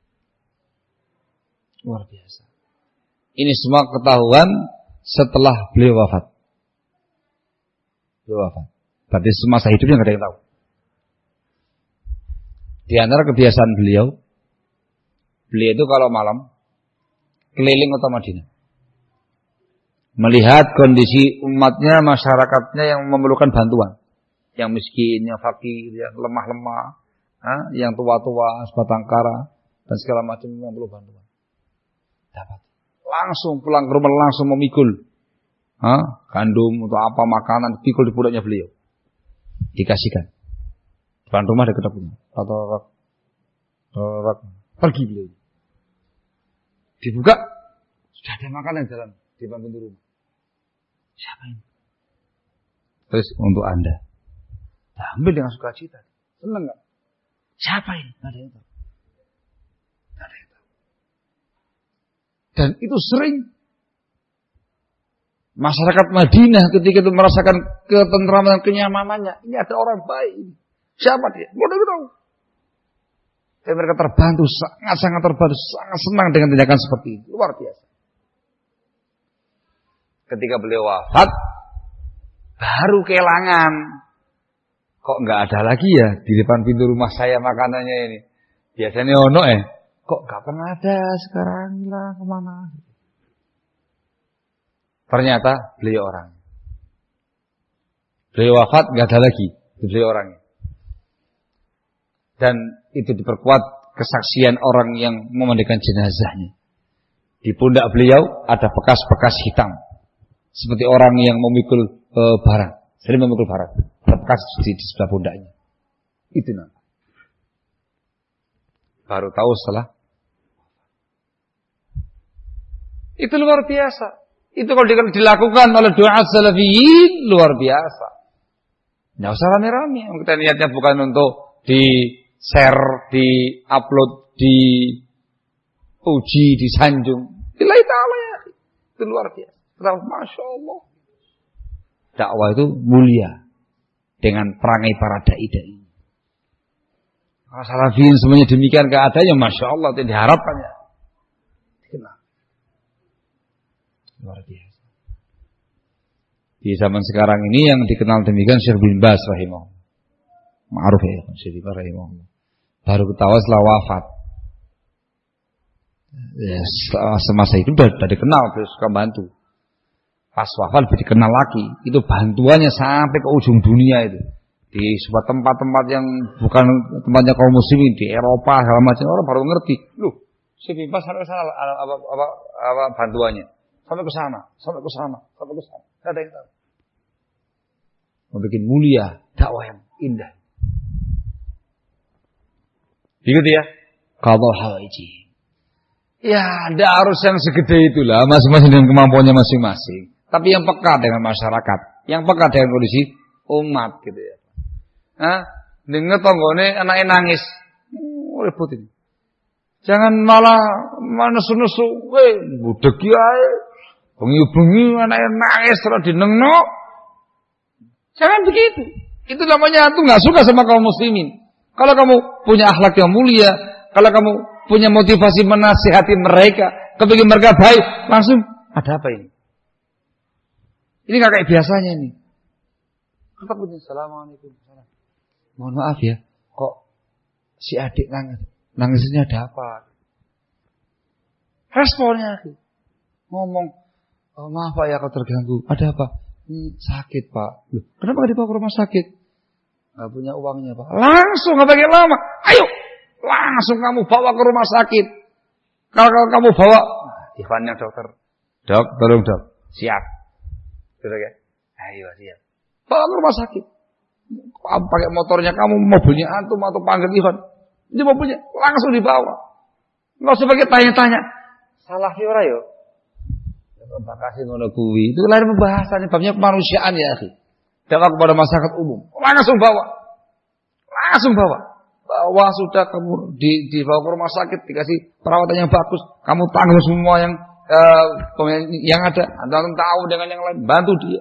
Luar biasa. Ini semua ketahuan setelah beliau wafat. Beliau wafat. Berarti semasa hidupnya nggak ada yang tahu. Di antara kebiasaan beliau, beliau itu kalau malam keliling kota Madinah, melihat kondisi umatnya, masyarakatnya yang memerlukan bantuan, yang miskin, yang fakir, yang lemah-lemah, yang tua-tua, sebatang kara, dan segala macam yang perlu bantuan. Dapat. Langsung pulang ke rumah, langsung memikul ha? gandum atau apa makanan, pikul di pundaknya beliau, dikasihkan. Depan rumah ada kedapurnya, atau pergi beliau, dibuka sudah ada makanan jalan di depan pintu rumah. Siapa ini? Terus untuk Anda, nah, ambil dengan sukacita. Senang nggak? Siapa ini? Nggak ada yang tahu. Nggak ada yang tahu. Dan itu sering masyarakat Madinah ketika itu merasakan ketentraman dan kenyamanannya. Ini ada orang baik. Siapa dia? Nggak ada yang tahu. Dan mereka terbantu, sangat-sangat terbantu, sangat senang dengan tindakan seperti itu. Luar biasa. Ketika beliau wafat, baru kehilangan. Kok nggak ada lagi ya di depan pintu rumah saya makanannya ini. Biasanya ono eh. Kok nggak pernah ada sekarang lah kemana? Ternyata beliau orang. Beliau wafat nggak ada lagi. Beliau orangnya. Dan itu diperkuat kesaksian orang yang memandikan jenazahnya. Di pundak beliau ada bekas-bekas hitam. Seperti orang yang memikul e, barang. Sering memikul barang. Bekas di, di sebelah pundaknya. Itu namanya. Baru tahu setelah. Itu luar biasa. Itu kalau dilakukan oleh doa salafiyin, luar biasa. Nggak usah rame-rame. Kita niatnya bukan untuk di share, di upload, di puji, disanjung. Lillahi ta'ala ya. Itu luar biasa. Masya Allah. Dakwah itu mulia. Dengan perangai para da'i-da'i. Kalau salafiyin semuanya demikian keadaannya, Masya Allah, itu diharapkannya. Kenapa? Luar biasa. Di zaman sekarang ini yang dikenal demikian Syekh bin Baz rahimahullah. Ma'ruf ya, Syekh bin Baz rahimahullah. Baru ketawa setelah wafat. Ya, semasa itu sudah, sudah dikenal, sudah suka bantu. Pas wafat lebih dikenal lagi. Itu bantuannya sampai ke ujung dunia itu. Di sebuah tempat-tempat yang bukan tempatnya kaum muslimin, di Eropa segala macam, orang baru ngerti. Loh, Syekh bin Baz sampai ke sana apa, apa, apa bantuannya? Sampai ke sana, sampai ke sana, sampai ke sana. Tidak ada yang tahu. Membuat mulia dakwah yang indah. Begitu ya. Qadha hawaiji. Ya, ada harus yang segede itulah, masing-masing dengan kemampuannya masing-masing. Tapi yang peka dengan masyarakat, yang peka dengan kondisi umat gitu ya. Hah? Dengar tonggone anaknya nangis. Oh, ribut ini. Jangan malah nesu-nesu, weh, budek ae. Bengi-bengi anaknya nangis terus dinengno. Jangan begitu. Itu namanya antum enggak suka sama kaum muslimin. Kalau kamu punya akhlak yang mulia, kalau kamu punya motivasi menasihati mereka, kepingin mereka baik, langsung ada apa ini? Ini nggak kayak biasanya nih. Kita punya assalamualaikum. Mohon maaf ya, kok si adik nangis, nangisnya ada apa? Responnya ngomong, oh, maaf Pak ya, kau terganggu. Ada apa? Hmm, sakit Pak. Loh, kenapa nggak dibawa ke rumah sakit? Nggak punya uangnya Pak. Langsung nggak pakai lama. Ayo, langsung kamu bawa ke rumah sakit. Kalau, kalau kamu bawa, Ivannya dokter, dok, tolong dok, siap. Sudah ya? Ayo siap. Bawa ke rumah sakit. Kamu pakai motornya kamu, mobilnya antum atau panggil Ivan. Ini mobilnya langsung dibawa. Nggak usah pakai tanya-tanya. Salah ora yo. Terima kasih ngono kuwi. Itu lain pembahasan, babnya kemanusiaan ya, akhi. Dakwah kepada masyarakat umum. Langsung bawa. Langsung bawa. Bawa sudah kamu di dibawa ke rumah sakit, dikasih perawatan yang bagus. Kamu tanggung semua yang uh, yang ada. Anda tahu dengan yang lain, bantu dia.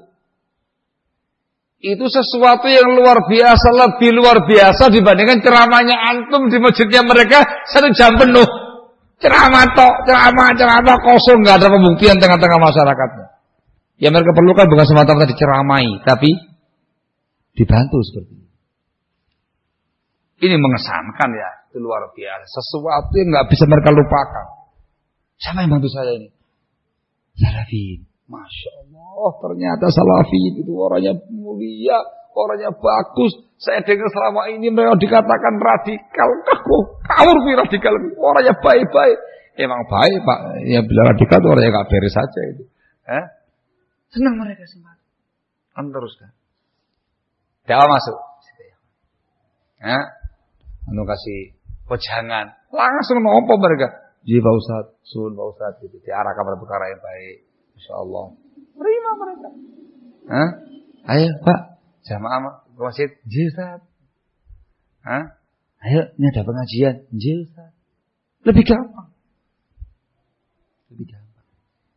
Itu sesuatu yang luar biasa, lebih luar biasa dibandingkan ceramahnya antum di masjidnya mereka satu jam penuh. Ceramah tok, ceramah, ceramah kosong, nggak ada pembuktian tengah-tengah masyarakatnya. Yang mereka perlukan bukan semata-mata diceramai, tapi dibantu seperti ini. Ini mengesankan ya, itu luar biasa. Sesuatu yang nggak bisa mereka lupakan. Siapa yang bantu saya ini? Salafin. Masya Allah, ternyata salafin itu orangnya mulia, orangnya bagus. Saya dengar selama ini mereka dikatakan radikal. Kamu, kamu radikal. Orangnya baik-baik. Emang baik Pak. Ya bila radikal itu orangnya gak beres saja itu. Eh? Senang mereka semangat. Kan teruskan. Dakwah masuk. Eh? Anu kasih wejangan. Langsung nompo mereka. Ji Pak Ustaz, sun Pak Ustaz gitu. Diarahkan pada perkara yang baik. Insyaallah. Terima mereka. Hah? Ayo Pak, jamaah ke masjid. Ji Ustaz. Hah? Ayo, ini ada pengajian. Nggih, Ustaz. Lebih gampang. Lebih gampang.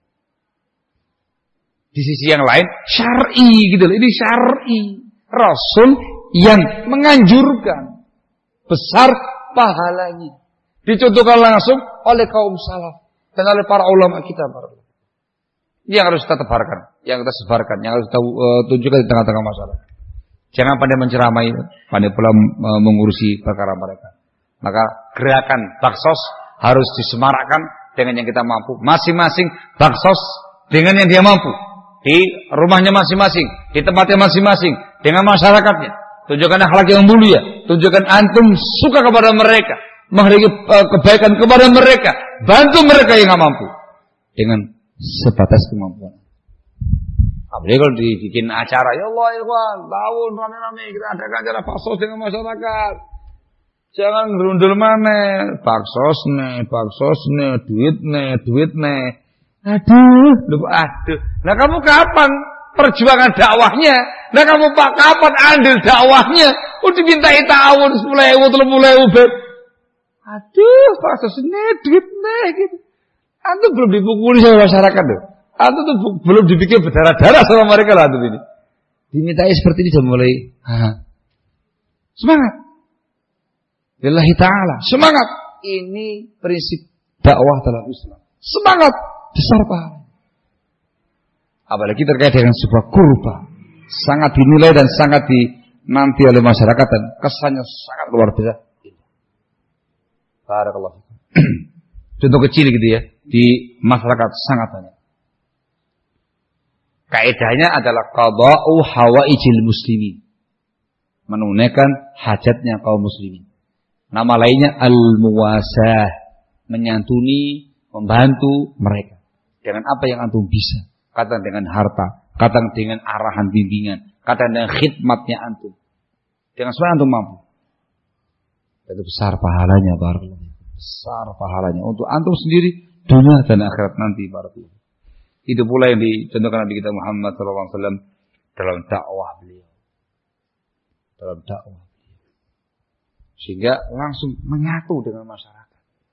Di sisi yang lain, syar'i gitu loh. Ini syar'i. Rasul yang menganjurkan. Besar pahalanya. Dicontohkan langsung oleh kaum salaf. Dan oleh para ulama kita. Ini yang harus kita tebarkan. Yang kita sebarkan. Yang harus kita uh, tunjukkan di tengah-tengah masyarakat. Jangan pandai menceramai, pandai pula mengurusi perkara mereka. Maka gerakan baksos harus disemarakkan dengan yang kita mampu. Masing-masing baksos dengan yang dia mampu. Di rumahnya masing-masing, di tempatnya masing-masing, dengan masyarakatnya. Tunjukkan akhlak yang mulia. Tunjukkan antum suka kepada mereka. Menghargai kebaikan kepada mereka. Bantu mereka yang tidak mampu. Dengan sebatas kemampuan. Apalagi kalau dibikin acara, ya Allah, ikhwan, tahun rame-rame kita adakan acara baksos dengan masyarakat. Jangan gerundul mana, baksos nih, baksos nih, duit nih, duit nih. Aduh, aduh. Nah kamu kapan perjuangan dakwahnya? Nah kamu pak kapan andil dakwahnya? Udah dimintai tahun sepuluh ribu, tiga puluh ribu. Aduh, baksos nih, duit nih, gitu. Antum belum dipukuli sama masyarakat tuh. Antum tuh belum dibikin berdarah-darah sama mereka lah antum ini. Dimintai seperti ini sudah mulai ha. Semangat. Lillahi ta'ala. Semangat. Ini prinsip dakwah dalam Islam. Semangat. Besar pahala. Apalagi terkait dengan sebuah kurba. Sangat dinilai dan sangat dinanti oleh masyarakat. Dan kesannya sangat luar biasa. Barakallahu. Contoh kecil gitu ya. Di masyarakat sangat banyak. Kaidahnya adalah qada'u hawaijil muslimin. Menunaikan hajatnya kaum muslimin. Nama lainnya al-muwasah. Menyantuni, membantu mereka. Dengan apa yang antum bisa. Kadang dengan harta. Kadang dengan arahan bimbingan. Kadang dengan khidmatnya antum. Dengan semua antum mampu. Itu besar pahalanya. Barakallahu. Besar pahalanya. Untuk antum sendiri. Dunia dan akhirat nanti. Barakallahu. Itu pula yang dicontohkan Nabi kita Muhammad shallallahu alaihi wasallam dalam dakwah beliau. Dalam dakwah. Sehingga langsung menyatu dengan masyarakat.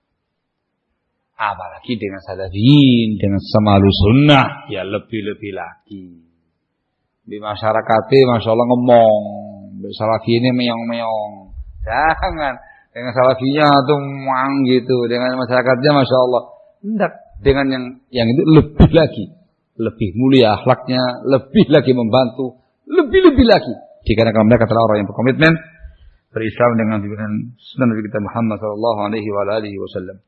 Apalagi dengan salafiyin, dengan sesama ahlu sunnah, ya lebih-lebih lagi. Di masyarakatnya Masya Allah ngomong. Salafiyin ini meong-meong. Jangan. Dengan salafinya tuh muang gitu. Dengan masyarakatnya Masya Allah. Tidak. Dengan yang yang itu lebih lagi, lebih mulia akhlaknya, lebih lagi membantu, lebih-lebih lagi. Dikarenakan mereka adalah orang yang berkomitmen berislam dengan bimbingan sunnah Nabi kita Muhammad sallallahu alaihi wa alihi wasallam.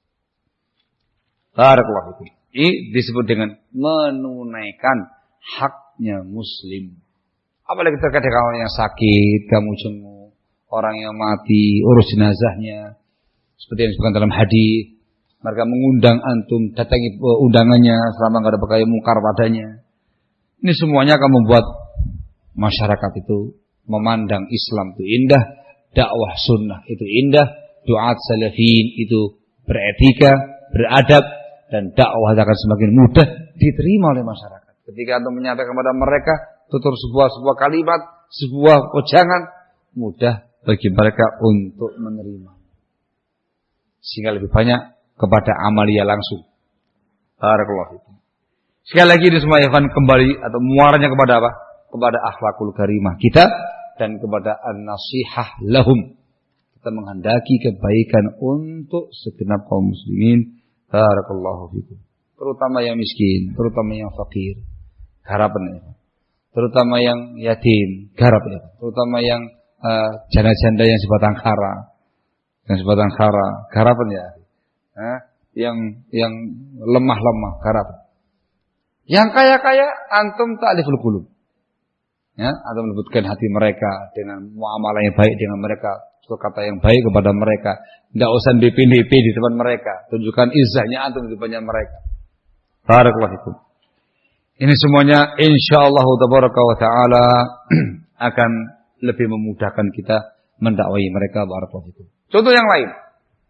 Barakallahu fikum. Ini disebut dengan menunaikan haknya muslim. Apalagi terkait dengan orang yang sakit, kamu jenguk, orang yang mati, urus jenazahnya. Seperti yang disebutkan dalam hadis. Mereka mengundang antum, datangi undangannya selama tidak ada perkara mungkar padanya. Ini semuanya akan membuat masyarakat itu memandang Islam itu indah, dakwah sunnah itu indah, duat salafin itu beretika, beradab, dan dakwah akan semakin mudah diterima oleh masyarakat. Ketika antum menyampaikan kepada mereka, tutur sebuah sebuah kalimat, sebuah ujangan, mudah bagi mereka untuk menerima. Sehingga lebih banyak kepada amalia langsung. Barakallahu fikum. Sekali lagi ini semua ikhwan kembali atau muaranya kepada apa? Kepada akhlakul karimah kita dan kepada an-nasihah lahum. Kita menghendaki kebaikan untuk segenap kaum muslimin. Barakallahu fikum. Terutama yang miskin, terutama yang fakir. Harapan. Terutama yang yatim, garap ya. Terutama yang uh, janda-janda yang sebatang kara. Yang sebatang kara, garapan ya. Eh, yang yang lemah-lemah garap. Yang kaya-kaya antum ta'liful qulub. Ya, antum melembutkan hati mereka dengan muamalah yang baik dengan mereka, kata yang baik kepada mereka. Tidak usah D P D P di depan mereka. Tunjukkan izahnya antum di depan mereka. Barakallahu fikum. Ini semuanya insyaallah tabaraka wa taala akan lebih memudahkan kita mendakwai mereka. Barakallahu fikum. Contoh yang lain.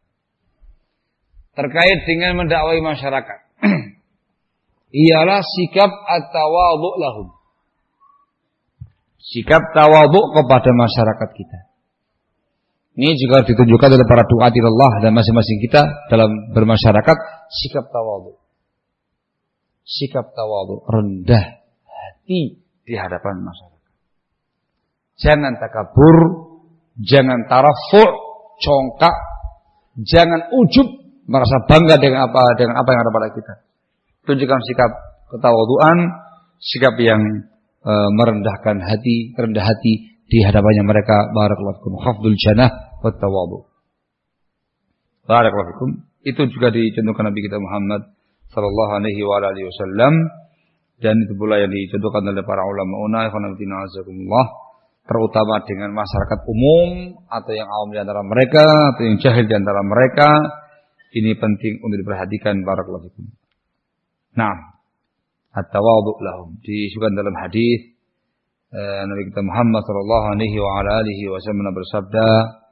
Terkait dengan mendakwai masyarakat. Ialah sikap at-tawadhu' lahum. Sikap tawadhu' kepada masyarakat kita. Ini juga ditunjukkan oleh para duat Allah dan masing-masing kita dalam bermasyarakat, sikap tawadhu. Sikap tawadhu, rendah hati di hadapan masyarakat. Jangan takabur, jangan tarafu', congkak, jangan ujub, merasa bangga dengan apa dengan apa yang ada pada kita. Tunjukkan sikap ketawadhuan, sikap yang e, merendahkan hati, rendah hati di hadapannya mereka. Barakallahu fikum. Khafdul janah wa tawadhu. Barakallahu fikum. Itu juga dicontohkan Nabi kita Muhammad sallallahu alaihi wa alihi wasallam, dan itu pula yang dicontohkan oleh para ulama una, azakumullah, terutama dengan masyarakat umum atau yang awam di antara mereka atau yang jahil di antara mereka. Ini penting untuk diperhatikan. Barakallahu fikum. Nah, at-tawadhu lahum disebutkan dalam hadis eh, Nabi kita Muhammad sallallahu alaihi wa ala alihi wasallam bersabda,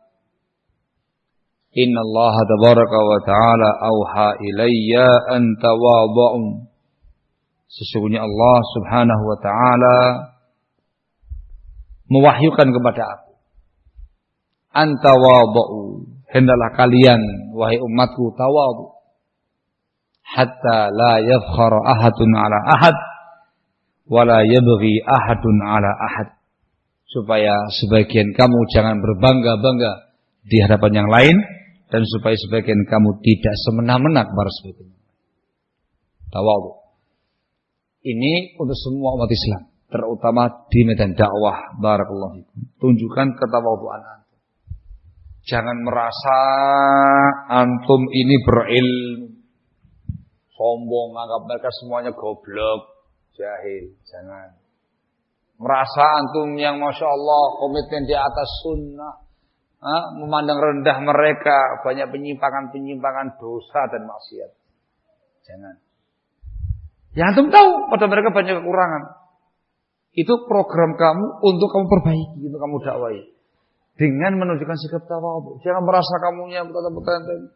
Inna Allah tabaraka wa ta'ala auha ilayya an tawadhu. Sesungguhnya Allah subhanahu wa ta'ala mewahyukan kepada aku, an tawadhu, hendaklah kalian wahai umatku tawadhu, hatta la yafkhara ahadun ala ahad wa la yabghi ahadun ala ahad, supaya sebagian kamu jangan berbangga-bangga di hadapan yang lain, dan supaya sebagian kamu tidak semena-mena kepada sebagian. Tawadhu ini untuk semua umat Islam, terutama di medan dakwah. Barakallahu fikum. Tunjukkan ketawadhuan antum. Jangan merasa antum ini berilmu, sombong, anggap mereka semuanya goblok, jahil. Jangan merasa antum yang masya Allah komitmen di atas sunnah, ha? Memandang rendah mereka, banyak penyimpangan-penyimpangan dosa dan maksiat. Jangan. Ya antum tahu pada mereka banyak kekurangan. Itu program kamu untuk kamu perbaiki, untuk kamu dakwai dengan menunjukkan sikap tawadhu. Jangan merasa kamunya betul-betul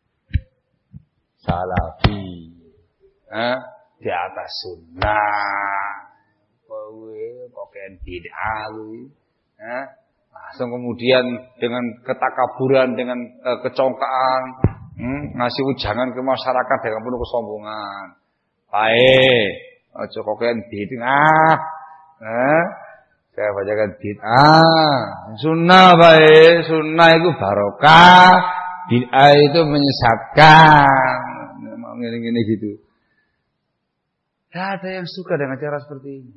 salafi, ha? Di atas sunnah, kowe pakaian bid'ah, ha? Langsung kemudian dengan ketakaburan, dengan uh, kecongkaan, hmm, ngasih ujangan ke masyarakat dengan penuh kesombongan. Baik, aja pakaian bid'ah, ha? Saya bacakan bid'ah, sunnah baik, sunnah itu barokah, bid'ah itu menyesatkan, gini-gini gitu. Tidak ada yang suka dengan cara seperti ini.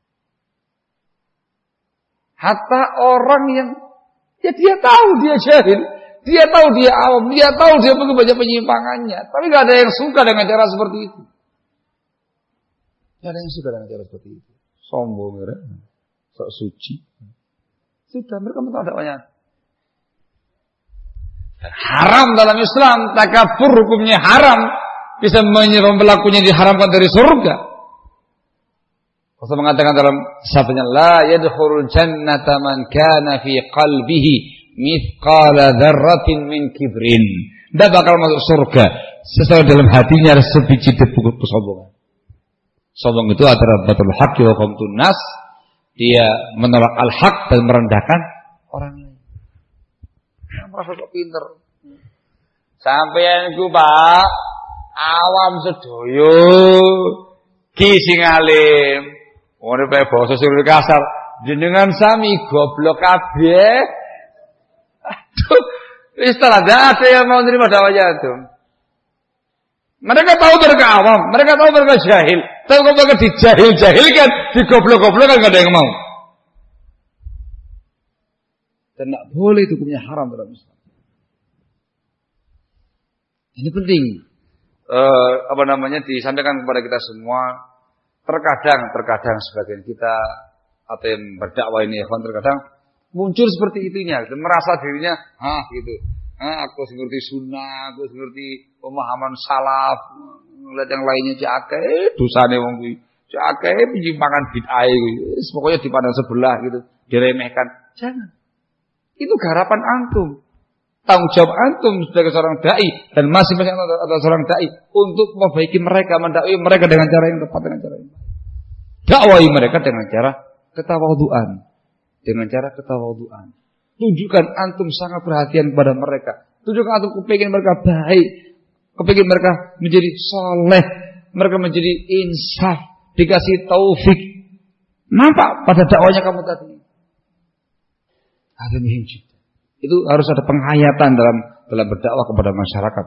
Hatta orang yang, ya dia tahu dia jahil, dia tahu dia awam, dia tahu dia perlu banyak penyimpangannya, tapi tidak ada yang suka dengan cara seperti itu. Tidak ada yang suka dengan cara seperti itu. Sombong, ya. Sok suci. Sudah, mereka tahu dakwanya. Haram dalam Islam, takabur hukumnya haram, bisa menyebabkan pelakunya diharamkan dari surga. Rasul mengatakan dalam sabdanya, la yadkhulul jannata man kana fi qalbihi mithqala dzarratin min kibrin. Tidak bakal masuk surga sesuai dalam hatinya ada sebiji debu kesombongan. Sombong itu adalah batul haqqi wa qamtun nas. Dia menolak al-haq dan merendahkan orang lain. Dia merasa kok pinter. Sampeyan ku Pak, awam sedoyo, ki sing alim. Ora bae basa sing kasar, jenengan sami goblok kabeh. Aduh, wis ada yang mau nerima dakwahnya itu. Mereka tahu mereka awam, mereka tahu mereka jahil. Tapi kalau mereka dijahil-jahilkan, digoblok-goblokkan, nggak ada yang mau. Dan tidak boleh itu hukumnya haram dalam Islam. Ini penting. Uh, apa namanya disampaikan kepada kita semua. Terkadang, terkadang sebagian kita atau yang berdakwah ini, ya, terkadang muncul seperti itunya, merasa dirinya, ah gitu. Ah, aku ngerti sunnah, aku ngerti pemahaman salaf, ngeliat yang lainnya cakep, dosane wong kuwi, cakep penyimpangan bid'ah kuwi, pokoknya dipandang sebelah gitu, diremehkan. Jangan. Itu garapan antum. Tanggung jawab antum sebagai seorang dai dan masing-masing adalah seorang dai untuk memperbaiki mereka, mendakwai mereka dengan cara yang tepat, dengan cara yang baik. Dakwai mereka dengan cara ketawadhuan, dengan cara ketawadhuan. Tunjukkan antum sangat perhatian kepada mereka. Tunjukkan antum kepingin mereka baik, kepingin mereka menjadi soleh, mereka menjadi insaf, dikasih taufik. Nampak pada dakwanya kamu tadi. Ada muhim juga. Itu harus ada penghayatan dalam dalam berdakwah kepada masyarakat.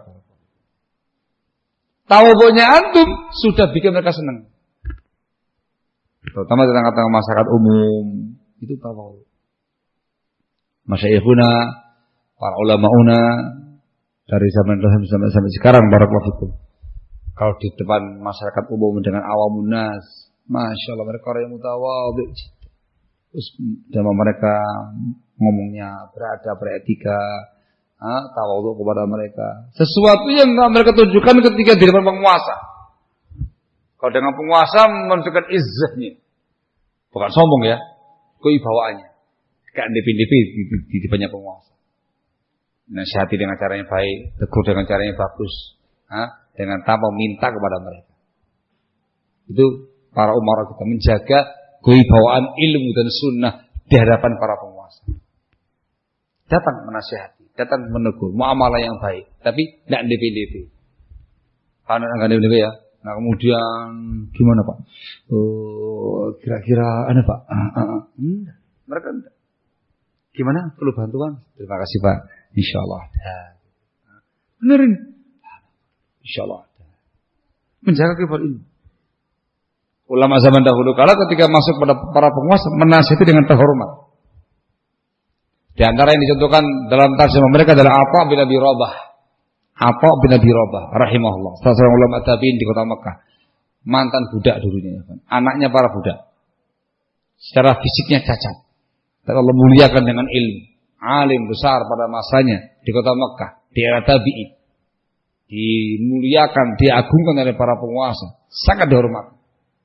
Tawabnya antum sudah bikin mereka senang. Terutama tentang kata masyarakat umum itu tawab. Masyayikhuna, para ulamauna dari zaman dahulu sampai, sampai sekarang barakallahu fikum. Kalau di depan masyarakat umum dengan awamun nas, masya Allah mereka orang yang mutawadhi. Terus sama mereka ngomongnya berada beretika, ah, tawadhu kepada mereka. Sesuatu yang mereka tunjukkan ketika di depan penguasa. Kalau dengan penguasa menunjukkan izzahnya, bukan sombong ya, kewibawaannya. Gak depi-depi di, di, di depannya penguasa. Nasihati dengan caranya baik, tegur dengan caranya bagus, ha? Dengan tanpa minta kepada mereka. Itu para umarah kita menjaga kewibawaan ilmu dan sunnah di hadapan para penguasa. Datang menasihati, datang menegur, muamalah yang baik, tapi tidak depi-depi. Karena nggak depi-depi ya. Nah kemudian gimana Pak? Oh, kira-kira ada Pak? Ah, ah, ah. Hmm, mereka enggak. Gimana? Perlu bantuan? Terima kasih Pak. Insya Allah ada. Benerin. Insya Allah ada. Menjaga kewibawaan ilmu. Ulama zaman dahulu kala ketika masuk pada para penguasa menasihati dengan terhormat. Di antara yang dicontohkan dalam tarjamah mereka adalah Atha bin Abi Rabah. Atha bin Abi Rabah rahimahullah. Salah seorang ulama tabi'in di kota Mekah. Mantan budak dulunya. Anaknya para budak. Secara fisiknya cacat. Tapi Allah muliakan dengan ilmu. Alim besar pada masanya di kota Mekah. Di era tabi'in. Dimuliakan, diagungkan oleh para penguasa. Sangat dihormati.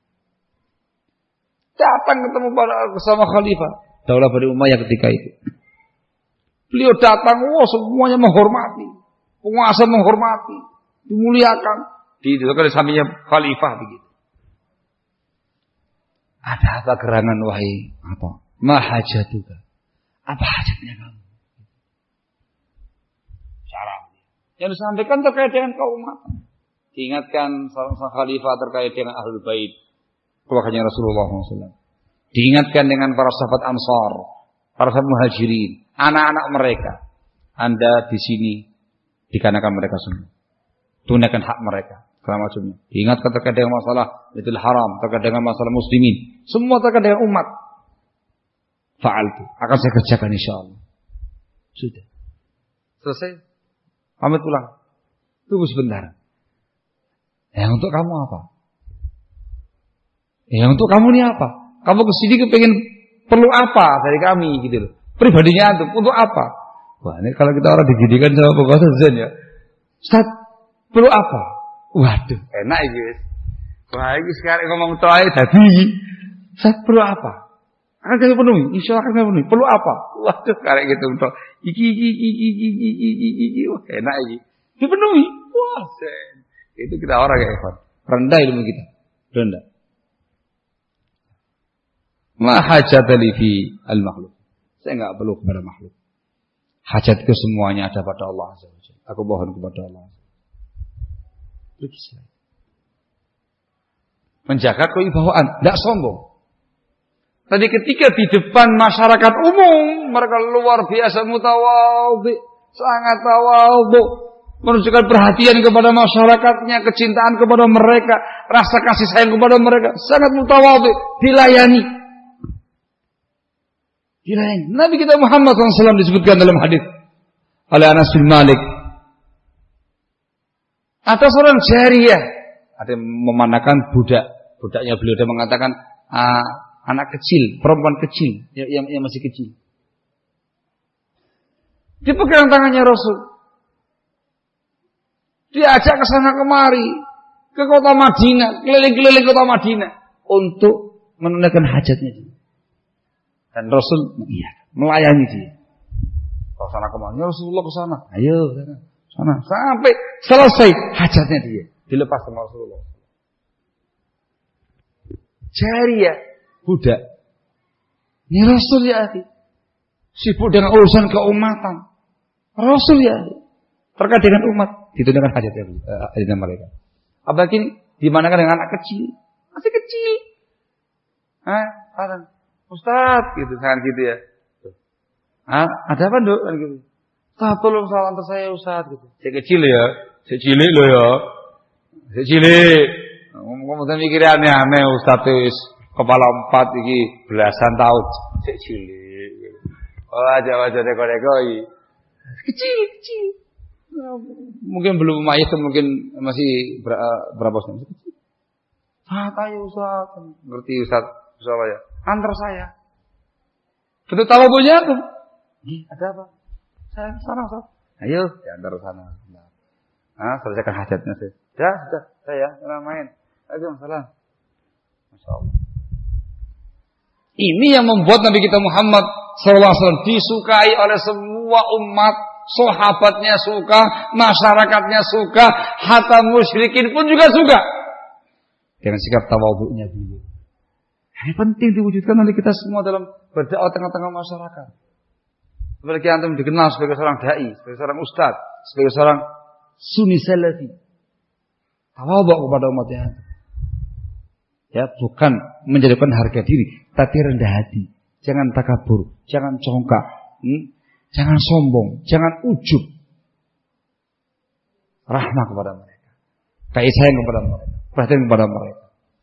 Datang ketemu pada bersama Khalifah Daulah Bani Umayyah ketika itu. Beliau datang, wah oh, semuanya menghormati, penguasa menghormati, dimuliakan. Di itu kan sampingnya Khalifah begitu. Ada apa gerangan wahai apa? Mahajatuka. Apa hajatnya kamu? Cara yang disampaikan terkait dengan keumatan. Diingatkan sang Khalifah terkait dengan Ahlul Bait. Keluarganya Rasulullah shallallahu alaihi wasallam. Diingatkan dengan para sahabat Ansar, para sahabat Muhajirin, anak-anak mereka. Anda di sini dikarenakan mereka semua. Tunaikan hak mereka, segala macamnya. Diingatkan terkait dengan masalah Baitul Haram, terkait dengan masalah muslimin, semua terkait dengan umat. Fa'altu, akan saya kerjakan insyaallah. Sudah. Selesai. Pamit pulang. Tunggu sebentar. Yang untuk kamu apa? Ya untuk kamu ini apa? Kamu kesini kepengen perlu apa dari kami gitu loh. Pribadinya antum untuk apa? Wah ini kalau kita orang dididikan sama penguasa zen ya. Ustaz perlu apa? Waduh enak ya guys. Wah ini sekarang ngomong toai tadi. Ustaz perlu apa? Akan kami penuhi. Insya Allah akan kami penuhi. Perlu apa? Waduh kayak gitu untuk iki iki iki iki iki iki iki. Wah enak ya. Dipenuhi. Wah zen. Itu kita orang ya Evan. Rendah ilmu kita. Rendah. Ma hajatali fi al-makhluk. Saya enggak perlu kepada makhluk. Hajatku semuanya ada pada Allah Azza wa Jalla. Aku mohon kepada Allah. Pergi saja. Menjaga kewibawaan, enggak sombong. Tadi ketika di depan masyarakat umum, mereka luar biasa mutawadhi, sangat tawadhu, menunjukkan perhatian kepada masyarakatnya, kecintaan kepada mereka, rasa kasih sayang kepada mereka, sangat mutawadhi, dilayani. Dilayani. Nabi kita Muhammad shallallahu alaihi wasallam disebutkan dalam hadis oleh Anas bin Malik. Atas seorang jariyah, ada yang memandangkan budak, budaknya beliau dia mengatakan ah, anak kecil, perempuan kecil yang, yang masih kecil. Dipegang tangannya Rasul. Diajak ke sana kemari, ke kota Madinah, keliling-keliling kota Madinah untuk menunaikan hajatnya. Dan Rasul iya, melayani dia. Ke sana kemari, ya Rasulullah ke sana. Ayo sana, sana sampai selesai hajatnya dia, dilepas sama Rasulullah. Jariyah, budak. Ini Rasul ya akhi. sibuk dengan urusan keumatan. Rasul ya terkait dengan umat, ditunjukkan hajatnya, hajatnya mereka. Apalagi dimanakan dengan anak kecil, masih kecil. Hah, Ustaz, gitu, kan gitu ya. Ah, ada apa Dok? Kan gitu. Ustaz, tolong salam antar saya Ustaz, gitu. Saya kecil ya, saya cilik loh ya, saya cilik. Kemudian mikirnya aneh-aneh Ustaz itu kepala empat iki belasan tahun, saya cilik. Gitu. Oh, aja-aja deko-dekoi. Kecil, kecil. Mungkin belum mayat, mungkin masih berapa tahun. Ah, ayo Ustaz, ngerti Ustaz, Ustaz ya. Antar saya. Betul tahu punya aku. Ada apa? Saya sana Ustaz. Ayo, diantar sana. Ah, selesaikan hajatnya sih. Sudah, sudah, saya jangan main. Ayo, salam. Masya Allah. Ini yang membuat Nabi kita Muhammad sallallahu alaihi wasallam disukai oleh semua umat. Sahabatnya suka, masyarakatnya suka, hatta musyrikin pun juga suka. Dengan sikap tawadhu'nya beliau. Ini penting diwujudkan oleh kita semua dalam berdakwah tengah-tengah masyarakat. Apalagi antum dikenal sebagai seorang dai, sebagai seorang ustaz, sebagai seorang sunni salafi. Tawadhu kepada umatnya. Ya, bukan menjadikan harga diri, tapi rendah hati. Jangan takabur, jangan congkak, hmm? Jangan sombong, jangan ujub. Rahmah kepada mereka, kasih sayang kepada mereka, perhatian kepada mereka,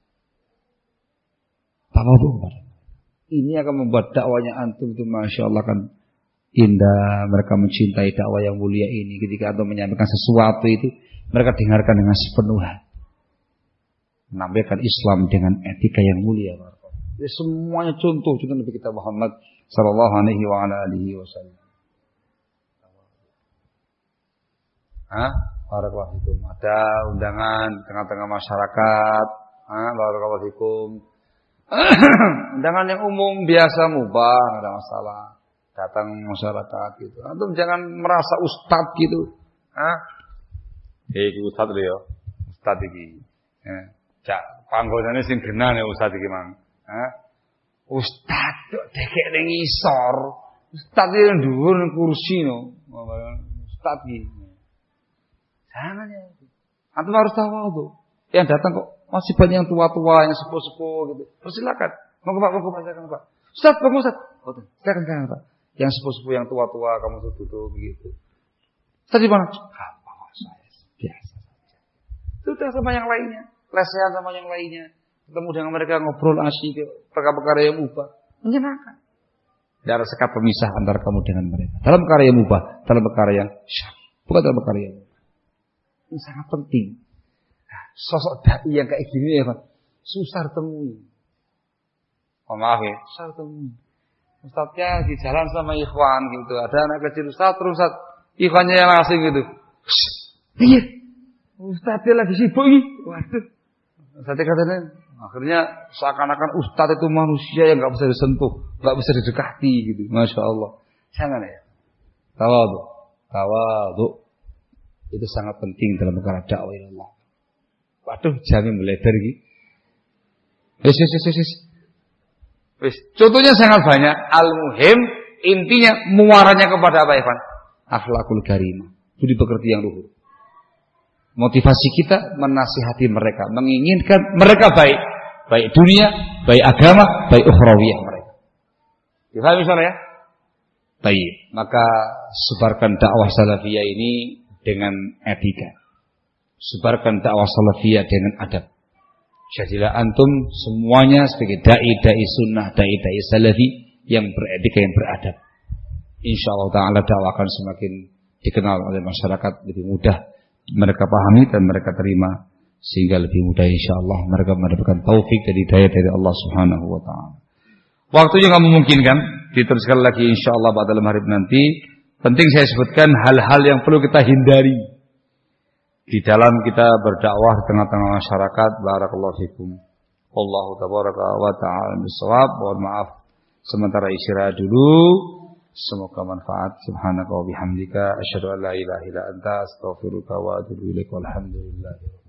tawadhu kepada mereka. Ini akan membuat dakwanya antum itu masya Allah kan indah. Mereka mencintai dakwah yang mulia ini. Ketika antum menyampaikan sesuatu itu, mereka dengarkan dengan sepenuh hati. Menampilkan Islam dengan etika yang mulia. Jadi semuanya contoh contoh Nabi kita Muhammad sallallahu alaihi wa ala alihi wasallam. Hah? Barakallahu fikum. Ada undangan tengah-tengah masyarakat. Hah? Barakallahu fikum. Undangan yang umum biasa mubah, enggak ada masalah. Datang masyarakat gitu. Antum jangan merasa ustaz gitu. Hah? Eh, iki ustaz lho ya. Ustaz iki. Eh, cak panggonane sing genane ustaz iki, Mang. Hah? Ustaz kok dekek ning isor. Ustaz iki dhuwur kursi no. Ustaz iki. Jangan ya. Antum harus tawadhu. Yang datang kok masih banyak yang tua-tua, yang sepuh-sepuh gitu. Persilakan. Monggo Pak, monggo Pak, silakan Pak. Ustaz, monggo Ustaz. Oh, silakan silakan Pak. Yang sepuh-sepuh, yang tua-tua kamu tuh duduk begitu. Ustaz di mana? Apa saya biasa saja. Sudah sama yang lainnya, lesehan sama yang lainnya. Ketemu dengan mereka ngobrol asyik, perkara-perkara yang mubah, menyenangkan. Tidak ada sekat pemisah antara kamu dengan mereka. Dalam perkara yang mubah, dalam perkara yang syar'i, bukan dalam perkara yang mubah. Ini sangat penting. Nah, sosok dai yang kayak gini ya Pak, susah temui. Oh maaf ya, susah temui. Ustadznya di jalan sama ikhwan gitu, ada anak kecil Ustadz terus Ustadz, ikhwannya yang asing gitu. Iya, Ustadznya lagi sibuk ini. Waduh, Ustadznya katanya, akhirnya seakan-akan Ustadz itu manusia yang nggak bisa disentuh, nggak bisa didekati gitu. Masya Allah. Jangan ya. Tawadhu, tawadhu. Itu sangat penting dalam perkara dakwah ilallah. Waduh, jamin melebar gitu. Wis wis wis wis. Wis, contohnya sangat banyak. Al-muhim intinya muaranya kepada apa, Ivan? Akhlakul karimah. Budi pekerti yang luhur. Motivasi kita menasihati mereka, menginginkan mereka baik, baik dunia, baik agama, baik ukhrawiyah mereka. Difahami misalnya ya? Baik, maka sebarkan dakwah salafiyah ini dengan etika. Sebarkan dakwah salafiyah dengan adab. Jadilah antum semuanya sebagai dai-dai sunnah, dai-dai salafi yang beretika, yang beradab. Insyaallah taala dakwah akan semakin dikenal oleh masyarakat, lebih mudah mereka pahami dan mereka terima, sehingga lebih mudah insyaallah mereka mendapatkan taufik dari hidayah dari Allah Subhanahu wa taala. Waktunya enggak memungkinkan, diteruskan lagi insyaallah pada dalam hari nanti. Penting saya sebutkan hal-hal yang perlu kita hindari di dalam kita berdakwah di tengah-tengah masyarakat. Barakallahu fikum. Wallahu tabaraka wa ta'ala bisawab. Mohon maaf sementara istirahat dulu. Semoga manfaat. Subhanaka wa bihamdika asyhadu an la ilaha illa anta astaghfiruka wa atubu ilaik. Walhamdulillah.